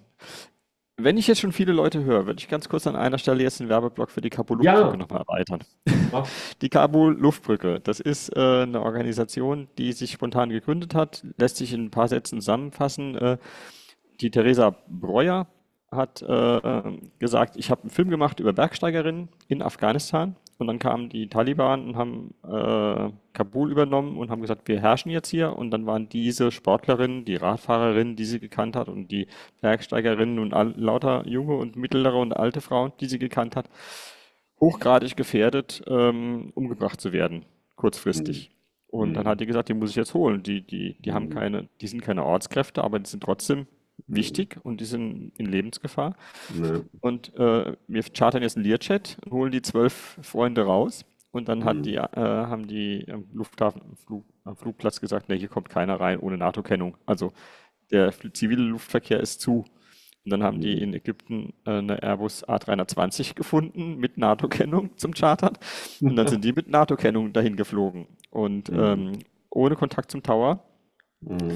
Wenn ich jetzt schon viele Leute höre, würde ich ganz kurz an einer Stelle jetzt den Werbeblock für die Kabul-Luftbrücke ja, nochmal erweitern. mach. Die Kabul-Luftbrücke, das ist äh, eine Organisation, die sich spontan gegründet hat, lässt sich in ein paar Sätzen zusammenfassen. Äh, die Theresa Breuer hat äh, gesagt, ich habe einen Film gemacht über Bergsteigerinnen in Afghanistan und dann kamen die Taliban und haben äh, Kabul übernommen und haben gesagt, wir herrschen jetzt hier und dann waren diese Sportlerinnen, die Radfahrerinnen, die sie gekannt hat und die Bergsteigerinnen und all, lauter junge und mittlere und alte Frauen, die sie gekannt hat, hochgradig gefährdet, ähm, umgebracht zu werden, Hm, kurzfristig. Und dann hm, hat die gesagt, die muss ich jetzt holen. Die, die, die haben hm, keine, die sind keine Ortskräfte, aber die sind trotzdem hm, wichtig und die sind in Lebensgefahr. ne, Und äh, wir chartern jetzt einen Learjet und holen die zwölf Freunde raus. Und dann hat hm, die, äh, haben die am Lufthafen, am, Flug, am Flugplatz gesagt, ne, hier kommt keiner rein ohne NATO-Kennung. Also der zivile Luftverkehr ist zu. Und dann haben die hm, in Ägypten äh, eine Airbus A dreihundertzwanzig gefunden mit NATO-Kennung zum Chartern. Und dann sind die mit NATO-Kennung dahin geflogen. Und hm, ähm, ohne Kontakt zum Tower. hm.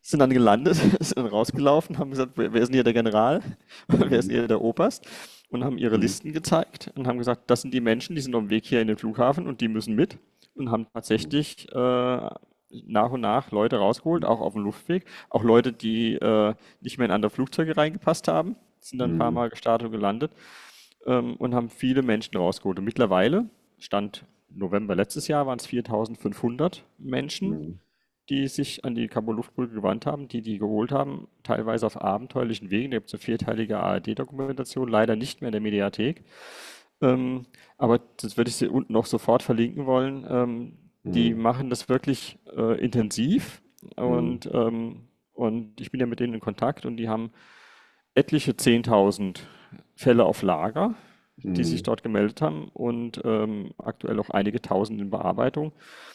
sind dann gelandet, sind dann rausgelaufen, haben gesagt, wer, wer ist denn hier der General? Wer ist Mhm. hier der Oberst? Und haben ihre Mhm. Listen gezeigt und haben gesagt, das sind die Menschen, die sind auf dem Weg hier in den Flughafen und die müssen mit. Und haben tatsächlich äh, nach und nach Leute rausgeholt, auch auf dem Luftweg. Auch Leute, die äh, nicht mehr in andere Flugzeuge reingepasst haben, sind dann ein paar Mhm. Mal gestartet und gelandet ähm, und haben viele Menschen rausgeholt. Und mittlerweile, Stand November letztes Jahr, waren es viertausendfünfhundert Menschen, Mhm. die sich an die Kabul-Luftbrücke gewandt haben, die die geholt haben, teilweise auf abenteuerlichen Wegen. Da gibt es eine vierteilige A R D-Dokumentation, leider nicht mehr in der Mediathek. Ähm, aber das würde ich Sie unten noch sofort verlinken wollen. Ähm, die Mhm. machen das wirklich äh, intensiv Mhm. und, ähm, und ich bin ja mit denen in Kontakt und die haben etliche zehntausend Fälle auf Lager, die sich Mhm. dort gemeldet haben und ähm, aktuell auch einige tausend in Bearbeitung.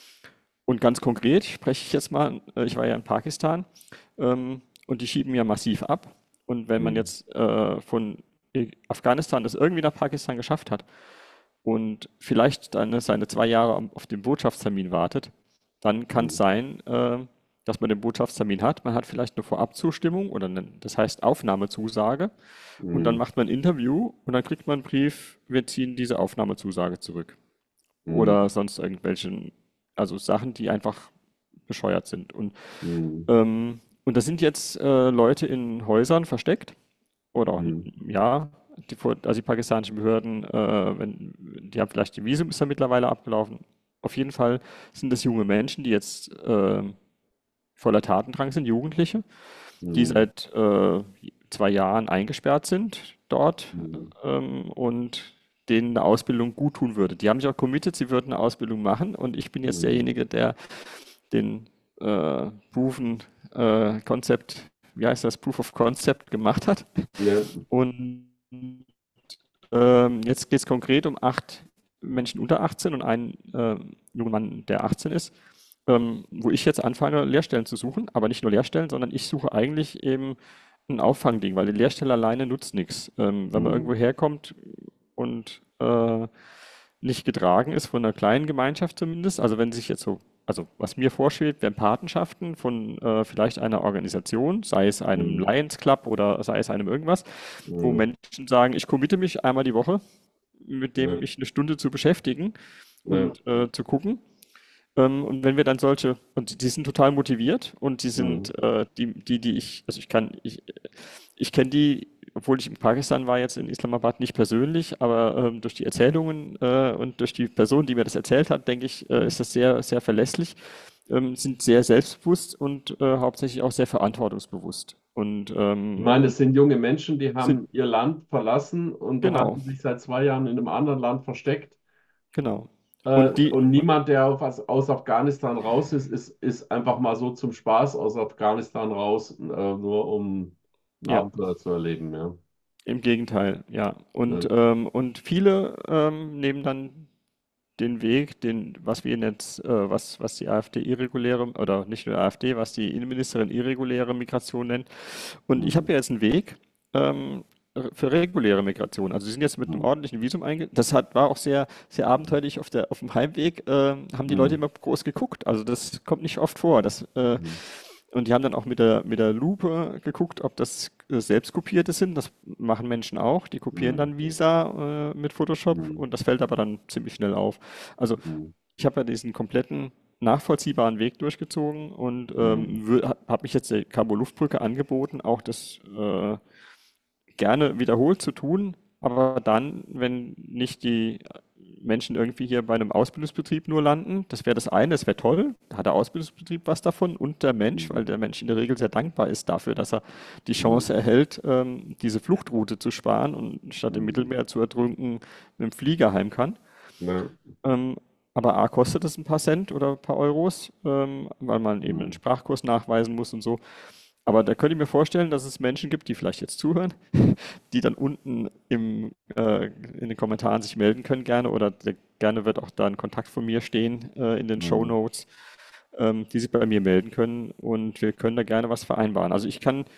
Und ganz konkret spreche ich jetzt mal, äh, ich war ja in Pakistan ähm, und die schieben ja massiv ab. Und wenn man Mhm. jetzt äh, von Afghanistan das irgendwie nach Pakistan geschafft hat und vielleicht dann seine zwei Jahre am- auf den Botschaftstermin wartet, dann kann es Mhm. sein, äh, dass man den Botschaftstermin hat. Man hat vielleicht eine Vorabzustimmung oder eine, das heißt Aufnahmezusage und dann Mhm. macht man ein Interview und dann kriegt man einen Brief, wir ziehen diese Aufnahmezusage zurück Mhm. oder sonst irgendwelchen, also Sachen, die einfach bescheuert sind. Und, Mhm. ähm, und da sind jetzt äh, Leute in Häusern versteckt oder auch, Mhm. ja, die, vor- also die pakistanischen Behörden, äh, wenn, die haben vielleicht die Visum ist ja mittlerweile abgelaufen. Auf jeden Fall sind das junge Menschen, die jetzt äh, voller Tatendrang sind, Jugendliche, die Mhm. seit äh, zwei Jahren eingesperrt sind dort Mhm. ähm, und denen eine Ausbildung gut tun würde. Die haben sich auch committed, sie würden eine Ausbildung machen und ich bin jetzt Mhm. derjenige, der den äh, Proven äh, Concept, wie heißt das, Proof of Concept gemacht hat. Ja. Und ähm, jetzt geht es konkret um acht Menschen unter achtzehn und einen äh, jungen Mann, der achtzehn ist, ähm, wo ich jetzt anfange, Lehrstellen zu suchen, aber nicht nur Lehrstellen, sondern ich suche eigentlich eben ein Auffangding, weil die Lehrstelle alleine nutzt nichts. Ähm, wenn man irgendwo Mhm. herkommt und äh, nicht getragen ist von einer kleinen Gemeinschaft zumindest, also wenn sich jetzt so, also was mir vorschwebt, wären Patenschaften von äh, vielleicht einer Organisation, sei es einem Mhm. Lions Club oder sei es einem irgendwas, wo Mhm. Menschen sagen, ich committe mich einmal die Woche, mit dem Ja. mich eine Stunde zu beschäftigen Ja. und äh, zu gucken. Ähm, und wenn wir dann solche, und die, die sind total motiviert und die Mhm. sind äh, die, die, die ich, also ich kann, ich, ich kenne die, obwohl ich in Pakistan war, jetzt in Islamabad nicht persönlich, aber ähm, durch die Erzählungen äh, und durch die Person, die mir das erzählt hat, denke ich, äh, Mhm. ist das sehr, sehr verlässlich, ähm, sind sehr selbstbewusst und äh, hauptsächlich auch sehr verantwortungsbewusst. Und Ich ähm, meine, es sind junge Menschen, die sind, haben ihr Land verlassen und genau, hatten sich seit zwei Jahren in einem anderen Land versteckt. genau. Äh, Und die, und niemand, der auf, aus Afghanistan raus ist, ist, ist einfach mal so zum Spaß aus Afghanistan raus, äh, nur um ein ja, Abenteuer zu erleben. Ja. im Gegenteil, ja. Und, Ja. ähm, und viele ähm, nehmen dann den Weg, den, was wir jetzt, äh, was, was die AfD irreguläre, oder nicht nur AfD, was die Innenministerin irreguläre Migration nennt. Und ich habe Mhm. ja jetzt einen Weg ähm, für reguläre Migration. Also sie sind jetzt mit einem Mhm. ordentlichen Visum einge... Das hat, war auch sehr, sehr abenteuerlich auf der, auf dem Heimweg, äh, haben die Leute Mhm. immer groß geguckt. Also das kommt nicht oft vor. Das, äh, Mhm. und die haben dann auch mit der, mit der Lupe geguckt, ob das äh, selbstkopierte sind. Das machen Menschen auch. Die kopieren Mhm. dann Visa äh, mit Photoshop Mhm. und das fällt aber dann ziemlich schnell auf. Also Mhm. ich habe ja diesen kompletten nachvollziehbaren Weg durchgezogen und Mhm. ähm, habe mich jetzt der Cabo-Luftbrücke angeboten, auch das äh, gerne wiederholt zu tun, aber dann, wenn nicht die Menschen irgendwie hier bei einem Ausbildungsbetrieb nur landen, das wäre das eine, das wäre toll, da hat der Ausbildungsbetrieb was davon und der Mensch, Mhm. weil der Mensch in der Regel sehr dankbar ist dafür, dass er die Mhm. Chance erhält, ähm, diese Fluchtroute zu sparen und statt im Mhm. Mittelmeer zu ertrinken, mit dem Flieger heim kann. Ja. Ähm, aber A kostet es ein paar Cent oder ein paar Euros, ähm, weil man eben einen Mhm. Sprachkurs nachweisen muss und so. Aber da könnte ich mir vorstellen, dass es Menschen gibt, die vielleicht jetzt zuhören, die dann unten im, äh, in den Kommentaren sich melden können gerne oder der, gerne wird auch da ein Kontakt von mir stehen äh, in den Show Mhm. Notes, ähm, die sich bei mir melden können und wir können da gerne was vereinbaren. Also ich kann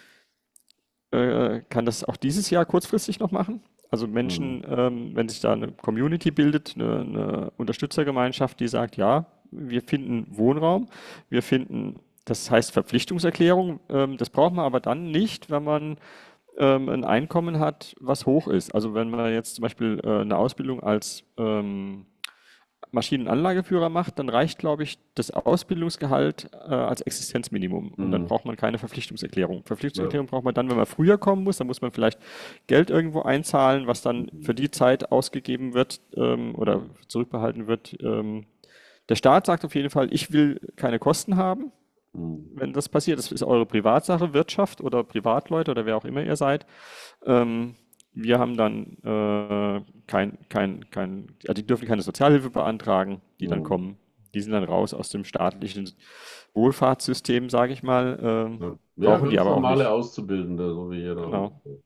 äh, kann das auch dieses Jahr kurzfristig noch machen. Also Mhm. Menschen, ähm, wenn sich da eine Community bildet, eine, eine Unterstützergemeinschaft, die sagt, ja, wir finden Wohnraum, wir finden das heißt Verpflichtungserklärung. Ähm, das braucht man aber dann nicht, wenn man ähm, ein Einkommen hat, was hoch ist. Also wenn man jetzt zum Beispiel äh, eine Ausbildung als ähm, Maschinenanlageführer macht, dann reicht, glaube ich, das Ausbildungsgehalt äh, als Existenzminimum. Und dann Hm. braucht man keine Verpflichtungserklärung. Ja. Verpflichtungserklärung braucht man dann, wenn man früher kommen muss. Dann muss man vielleicht Geld irgendwo einzahlen, was dann für Mhm. die Zeit ausgegeben wird ähm, oder zurückbehalten wird. Ähm, der Staat sagt auf jeden Fall, ich will keine Kosten haben, Mhm. wenn das passiert. Das ist eure Privatsache, Wirtschaft oder Privatleute oder wer auch immer ihr seid. Ähm, wir haben dann äh, kein, kein, kein, ja, die dürfen keine Sozialhilfe beantragen, die dann Mhm. kommen. Die sind dann raus aus dem staatlichen Wohlfahrtssystem, sage ich mal. Ähm, Ja. Ja, brauchen die ganz aber auch normale nicht. Auszubildende, so wie jeder Genau. andere.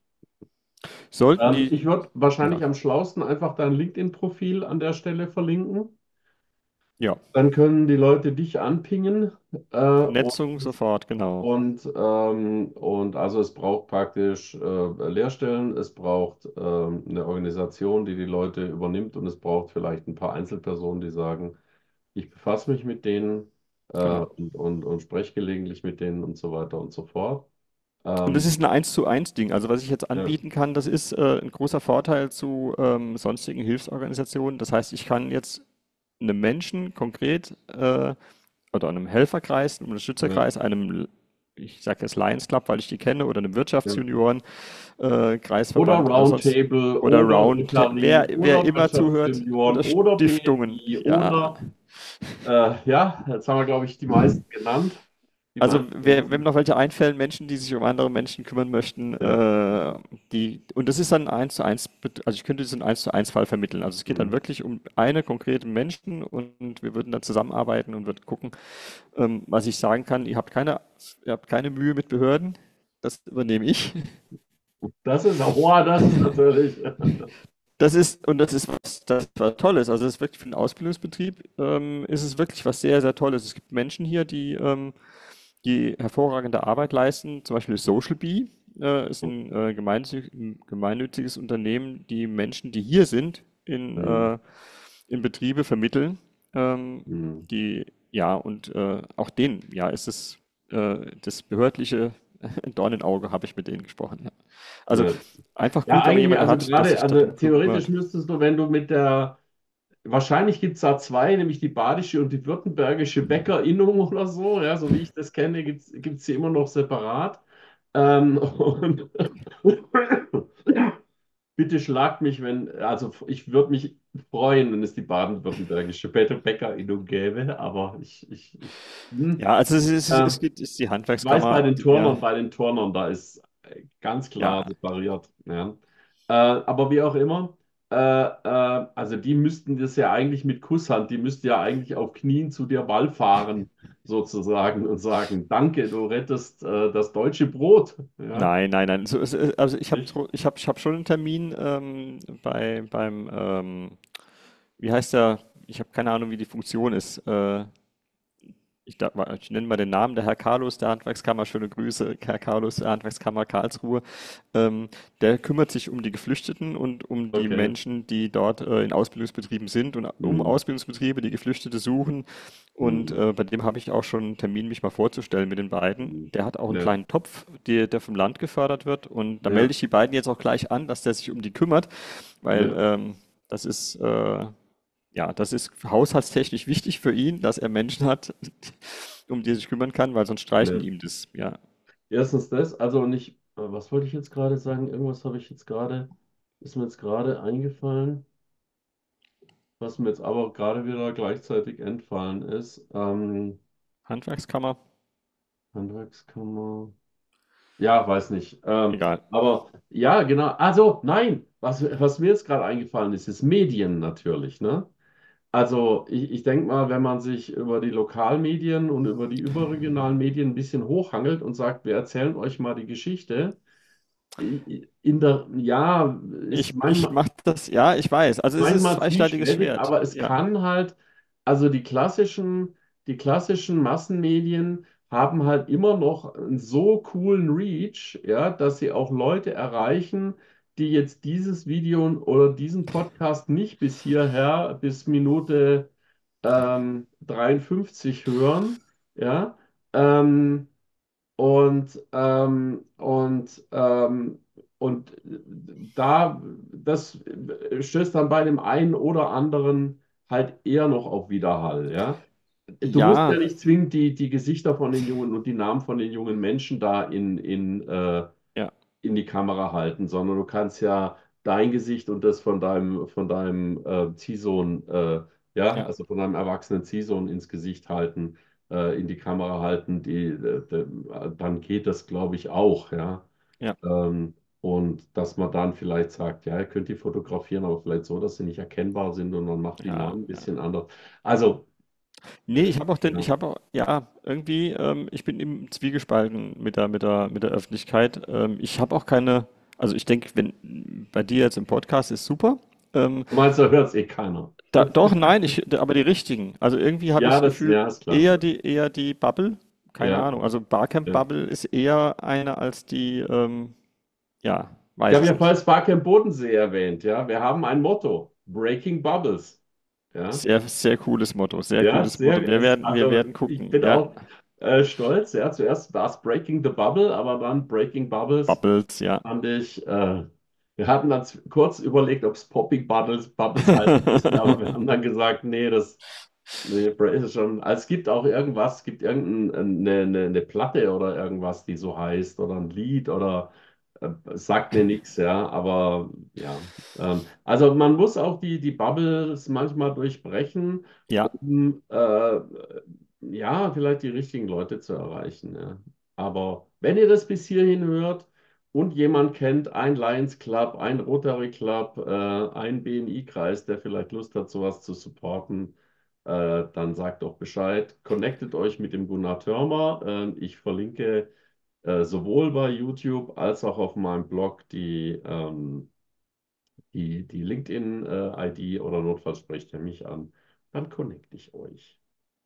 Sollten Ähm, die, ich würde ja, wahrscheinlich am schlausten einfach dein LinkedIn-Profil an der Stelle verlinken. ja, Dann können die Leute dich anpingen. Äh, und, Vernetzung sofort, genau. und, ähm, und also es braucht praktisch äh, Lehrstellen, es braucht ähm, eine Organisation, die die Leute übernimmt und es braucht vielleicht ein paar Einzelpersonen, die sagen, ich befasse mich mit denen äh, Genau. und, und, und spreche gelegentlich mit denen und so weiter und so fort. Und das Ähm, ist ein eins zu eins Ding. Also was ich jetzt ja, anbieten kann, das ist äh, ein großer Vorteil zu ähm, sonstigen Hilfsorganisationen. Das heißt, ich kann jetzt einem Menschen konkret äh, oder einem Helferkreis, einem ja, Unterstützerkreis, einem, ich sage jetzt Lions Club, weil ich die kenne, oder einem ja. Wirtschaftsjunioren, äh, Oder Kreisverband oder sonst, Roundtable oder oder Round, Rotary wer, wer oder immer zuhört, Wirtschaftssenioren oder oder Stiftungen. B M I Ja, oder äh, ja, jetzt haben wir, glaube ich, die meisten genannt. Die also meisten wer, wenn genannt. noch welche einfällen, Menschen, die sich um andere Menschen kümmern möchten, Ja. äh, die, und das ist dann eins zu eins, bet- also ich könnte diesen eins zu eins Fall vermitteln. Also es geht dann Hm. wirklich um eine konkrete Menschen und wir würden dann zusammenarbeiten und würden gucken, ähm, was ich sagen kann. Ihr habt keine, ihr habt keine Mühe mit Behörden, das übernehme ich. Das ist, oh, das ist natürlich. Das ist, und das ist was, das ist was Tolles. Also es ist wirklich für den Ausbildungsbetrieb, ähm, ist es wirklich was sehr, sehr Tolles. Es gibt Menschen hier, die, ähm, die hervorragende Arbeit leisten. Zum Beispiel Social Bee äh, ist ein äh, gemeinnütziges, ein gemeinnütziges Unternehmen, die Menschen, die hier sind, in, Hm. äh, in Betriebe vermitteln. Ähm, Hm. die, ja, und äh, auch denen, ja, ist es äh, das behördliche Dorn im Auge, habe ich mit denen gesprochen. Ja. Also Ja. einfach Ja, gut, wenn man eigentlich, jemanden also hat, der gerade, sich also darum theoretisch kümmert. müsstest du, wenn du mit der, wahrscheinlich gibt es da zwei, nämlich die badische und die württembergische Bäckerinnung oder so, ja, so wie ich das kenne, gibt es sie immer noch separat. Ähm, und bitte schlagt mich, wenn, also ich würde mich freuen, wenn es die baden-württembergische Bä- Bäckerinnung gäbe, aber ich, ich, ich, hm, Ja, also es ist, es ähm, gibt, ist die ich weiß bei Handwerkskammer, den ja, Turnern, bei den Turnern, da ist äh, ganz ja, klar separiert. Ja. Äh, aber wie auch immer, äh, äh, also die müssten das ja eigentlich mit Kusshand, die müssten ja eigentlich auf Knien zu dir wallfahren, sozusagen, und sagen, danke, du rettest äh, das deutsche Brot. Ja, nein, nein, nein. So, es- äh, also ich habe nicht? ich hab, ich hab schon einen Termin ähm, bei, beim, ähm, wie heißt der, ich habe keine Ahnung, wie die Funktion ist. Äh, ich, darf mal- ich nenne mal den Namen, der Herr Carlos der Handwerkskammer, schöne Grüße, Herr Carlos der Handwerkskammer Karlsruhe. Ähm, der kümmert sich um die Geflüchteten und um die Okay. Menschen, die dort äh, in Ausbildungsbetrieben sind und um Hm. Ausbildungsbetriebe, die Geflüchtete suchen. Und Hm. äh, bei dem habe ich auch schon einen Termin, mich mal vorzustellen mit den beiden. Hm. Der hat auch einen Ja, kleinen Topf, der, der vom Land gefördert wird. Und da melde ja, ich die beiden jetzt auch gleich an, dass der sich um die kümmert, weil ja, ähm, das ist, äh, ja, das ist haushaltstechnisch wichtig für ihn, dass er Menschen hat, um die er sich kümmern kann, weil sonst streichen ja. die ihm das. Ja, Erstens das, also nicht, äh, was wollte ich jetzt gerade sagen? Irgendwas habe ich jetzt gerade, ist mir jetzt gerade eingefallen, was mir jetzt aber gerade wieder gleichzeitig entfallen ist. Ähm, Handwerkskammer, Handwerkskammer. Ja, weiß nicht. Ähm, egal. aber ja, genau. Also, nein, was, was mir jetzt gerade eingefallen ist, ist Medien natürlich, ne? Also, ich, ich denke mal, wenn man sich über die Lokalmedien und über die überregionalen Medien ein bisschen hochhangelt und sagt, wir erzählen euch mal die Geschichte, in der, ja, ist Ich, ich manchmal, mache das, ja, ich weiß. Also es ist manchmal zweischneidiges zwiespältig, Schwert. aber es Ja, kann halt, also die klassischen, die klassischen Massenmedien haben halt immer noch einen so coolen Reach, ja, dass sie auch Leute erreichen, die jetzt dieses Video oder diesen Podcast nicht bis hierher, bis Minute ähm, dreiundfünfzig hören, ja, Ähm, und, ähm, und, ähm, und da, das stößt dann bei dem einen oder anderen halt eher noch auf Widerhall, ja. Du musst ja Ja, nicht zwingend die, die Gesichter von den jungen und die Namen von den jungen Menschen da in, in, äh, ja, in die Kamera halten, sondern du kannst ja dein Gesicht und das von deinem, von deinem äh, Ziehsohn, äh, ja, ja, also von deinem erwachsenen Ziehsohn ins Gesicht halten, äh, in die Kamera halten, die, äh, äh, dann geht das, glaube ich, auch, ja. ja, Ähm, und dass man dann vielleicht sagt, ja, ihr könnt die fotografieren, aber vielleicht so, dass sie nicht erkennbar sind und man macht die ja, Namen ein ja. bisschen anders. Also, Nee, ich habe auch den, ja. ich habe auch, ja, irgendwie, ähm, ich bin im Zwiegespalten mit der, mit der, mit der Öffentlichkeit. Ähm, ich habe auch keine, also ich denke, wenn bei dir jetzt im Podcast ist super. Ähm, Du meinst, da hört es eh keiner. da, doch, nein, ich, aber die richtigen. Also irgendwie habe ich Ja, das das, Gefühl, ja, ist klar. eher die, eher die Bubble. Keine Ja, Ahnung. Also Barcamp ja. Bubble ist eher eine als die, ähm, ja, Ich weiß habe es ja vorhin nicht. Sparcamp Bodensee erwähnt, ja. Wir haben ein Motto, Breaking Bubbles. Ja, Sehr, sehr cooles Motto, sehr ja, cooles Motto. sehr, Wir es, werden, wir also werden ich gucken. bin Ja, auch äh, stolz, ja. Zuerst war es Breaking the Bubble, aber dann Breaking Bubbles Bubbles, ja. fand ich, äh, wir hatten dann z- kurz überlegt, ob es Popping Bubbles, Bubbles heißen müsste, aber wir haben dann gesagt, nee, das nee, Bra- ist schon. Also es gibt auch irgendwas, es gibt irgendeine eine, eine Platte oder irgendwas, die so heißt, oder ein Lied oder äh, es sagt mir nichts, ja, aber ja. Ähm, also man muss auch die, die Bubbles manchmal durchbrechen, Ja, um äh, ja, vielleicht die richtigen Leute zu erreichen. Ja. Aber wenn ihr das bis hierhin hört und jemand kennt, ein Lions Club, ein Rotary Club, äh, ein B M I-Kreis, der vielleicht Lust hat, sowas zu supporten, äh, dann sagt doch Bescheid. Connectet euch mit dem Gunnar Thörmer. Äh, ich verlinke äh, sowohl bei YouTube als auch auf meinem Blog die, ähm, die, die LinkedIn-I D oder notfalls sprecht ihr mich an. Dann connecte ich euch.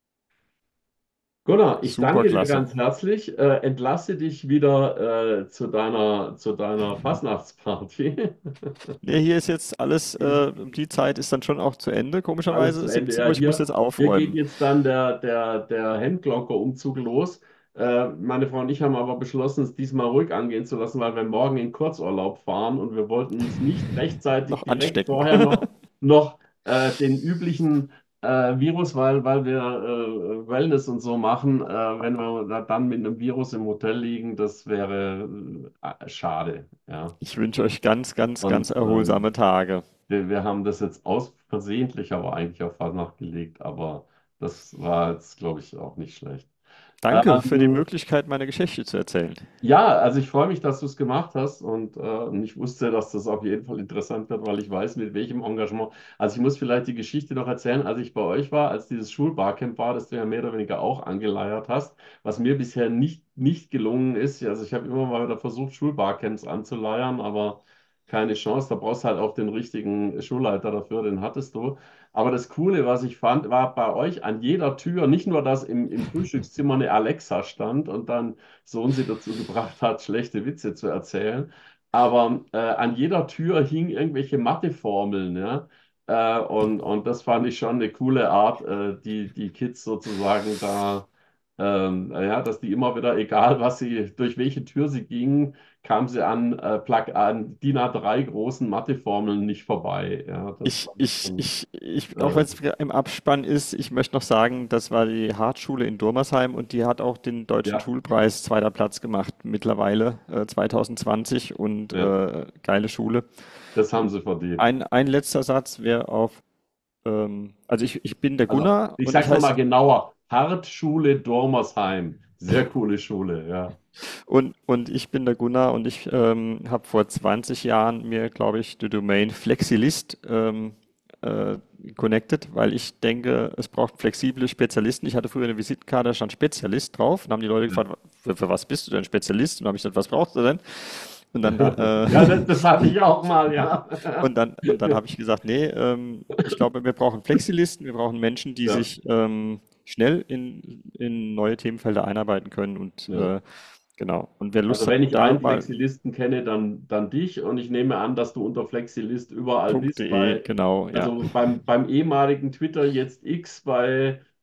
Gunnar, ich super danke dir klasse. ganz herzlich. Äh, entlasse dich wieder äh, zu deiner, zu deiner Fastnachtsparty. Nee, hier ist jetzt alles, äh, die Zeit ist dann schon auch zu Ende, Alles zu komischerweise. Ende. siebzehn Ja, Uhr, ich muss hier, jetzt hier geht aufräumen. jetzt dann der, der, der Hemdglocke-Umzug los. Äh, meine Frau und ich haben aber beschlossen, es diesmal ruhig angehen zu lassen, weil wir morgen in Kurzurlaub fahren und wir wollten uns nicht rechtzeitig Noch direkt anstecken. vorher noch, noch äh, den üblichen äh, Virus, weil, weil wir äh, Wellness und so machen, äh, wenn wir da dann mit einem Virus im Hotel liegen, das wäre äh, schade. Ja. Ich wünsche euch ganz, ganz, ganz Und ähm, erholsame Tage. wir, wir haben das jetzt aus versehentlich, aber eigentlich auf Fastnacht gelegt, aber das war jetzt, glaube ich, auch nicht schlecht. Danke für die Ähm, Möglichkeit, meine Geschichte zu erzählen. ja, also ich freue mich, dass du es gemacht hast und, äh, und ich wusste, dass das auf jeden Fall interessant wird, weil ich weiß, mit welchem Engagement. Also ich muss vielleicht die Geschichte noch erzählen, als ich bei euch war, als dieses Schulbarcamp war, das du ja mehr oder weniger auch angeleiert hast, was mir bisher nicht, nicht gelungen ist. Also ich habe immer mal wieder versucht, Schulbarcamps anzuleiern, aber keine Chance. Da brauchst du halt auch den richtigen Schulleiter dafür, den hattest du. Aber das Coole, was ich fand, war bei euch an jeder Tür, nicht nur, dass im, im Frühstückszimmer eine Alexa stand und dann Sohn sie dazu gebracht hat, schlechte Witze zu erzählen. Aber äh, an jeder Tür hingen irgendwelche Matheformeln, ja. Äh, und, und das fand ich schon eine coole Art, äh, die, die Kids sozusagen da, ähm, ja, dass die immer wieder, egal was sie, durch welche Tür sie gingen, kamen sie an, äh, Plug, an D I N A drei großen Matheformeln nicht vorbei. Ja, das Ich, fand ich ich, schon, ich, ich, auch äh, wenn es im Abspann ist, ich möchte noch sagen, das war die Hartschule in Durmersheim und die hat auch den Deutschen ja, Schulpreis zweiter Platz gemacht mittlerweile, äh, zwanzig zwanzig und ja, äh, geile Schule. das haben Und sie verdient. ein, ein letzter Satz wäre auf, ähm, also ich, ich bin der Also, Gunnar ich und ich sag's nochmal heiße, genauer. Hartschule Dormersheim. Sehr coole Schule, ja. und, und ich bin der Gunnar und ich ähm, habe vor zwanzig Jahren mir, glaube ich, die Domain Flexilist ähm, äh, connected, weil ich denke, es braucht flexible Spezialisten. Ich hatte früher eine Visitenkarte, da stand Spezialist drauf. Und haben die Leute Ja, gefragt, für, für was bist du denn Spezialist? Und dann habe ich gesagt, was brauchst du denn? Und dann, äh, ja das, das hatte ich auch mal, ja. und dann, und dann habe ich gesagt, nee, ähm, ich glaube, wir brauchen Flexilisten, wir brauchen Menschen, die Ja, sich ähm, schnell in, in neue Themenfelder einarbeiten können. Und ja. äh, genau. Und wer Also Lust hat, wenn ich da einen mal Flexilisten kenne, dann, dann dich und ich nehme an, dass du unter Flexilist überall bist, .de, bei, genau, ja. also beim, beim ehemaligen Twitter jetzt X, bei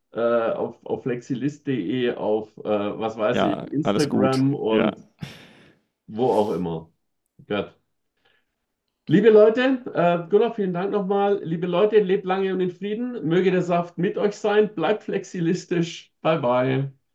äh, auf, auf flexilist.de, auf äh, was weiß ich, Ja, alles gut. Instagram Ja, und wo auch immer. Gut. Liebe Leute, äh, Gunnar, vielen Dank nochmal. Liebe Leute, lebt lange und in Frieden. Möge der Saft mit euch sein. Bleibt flexilistisch. Bye bye.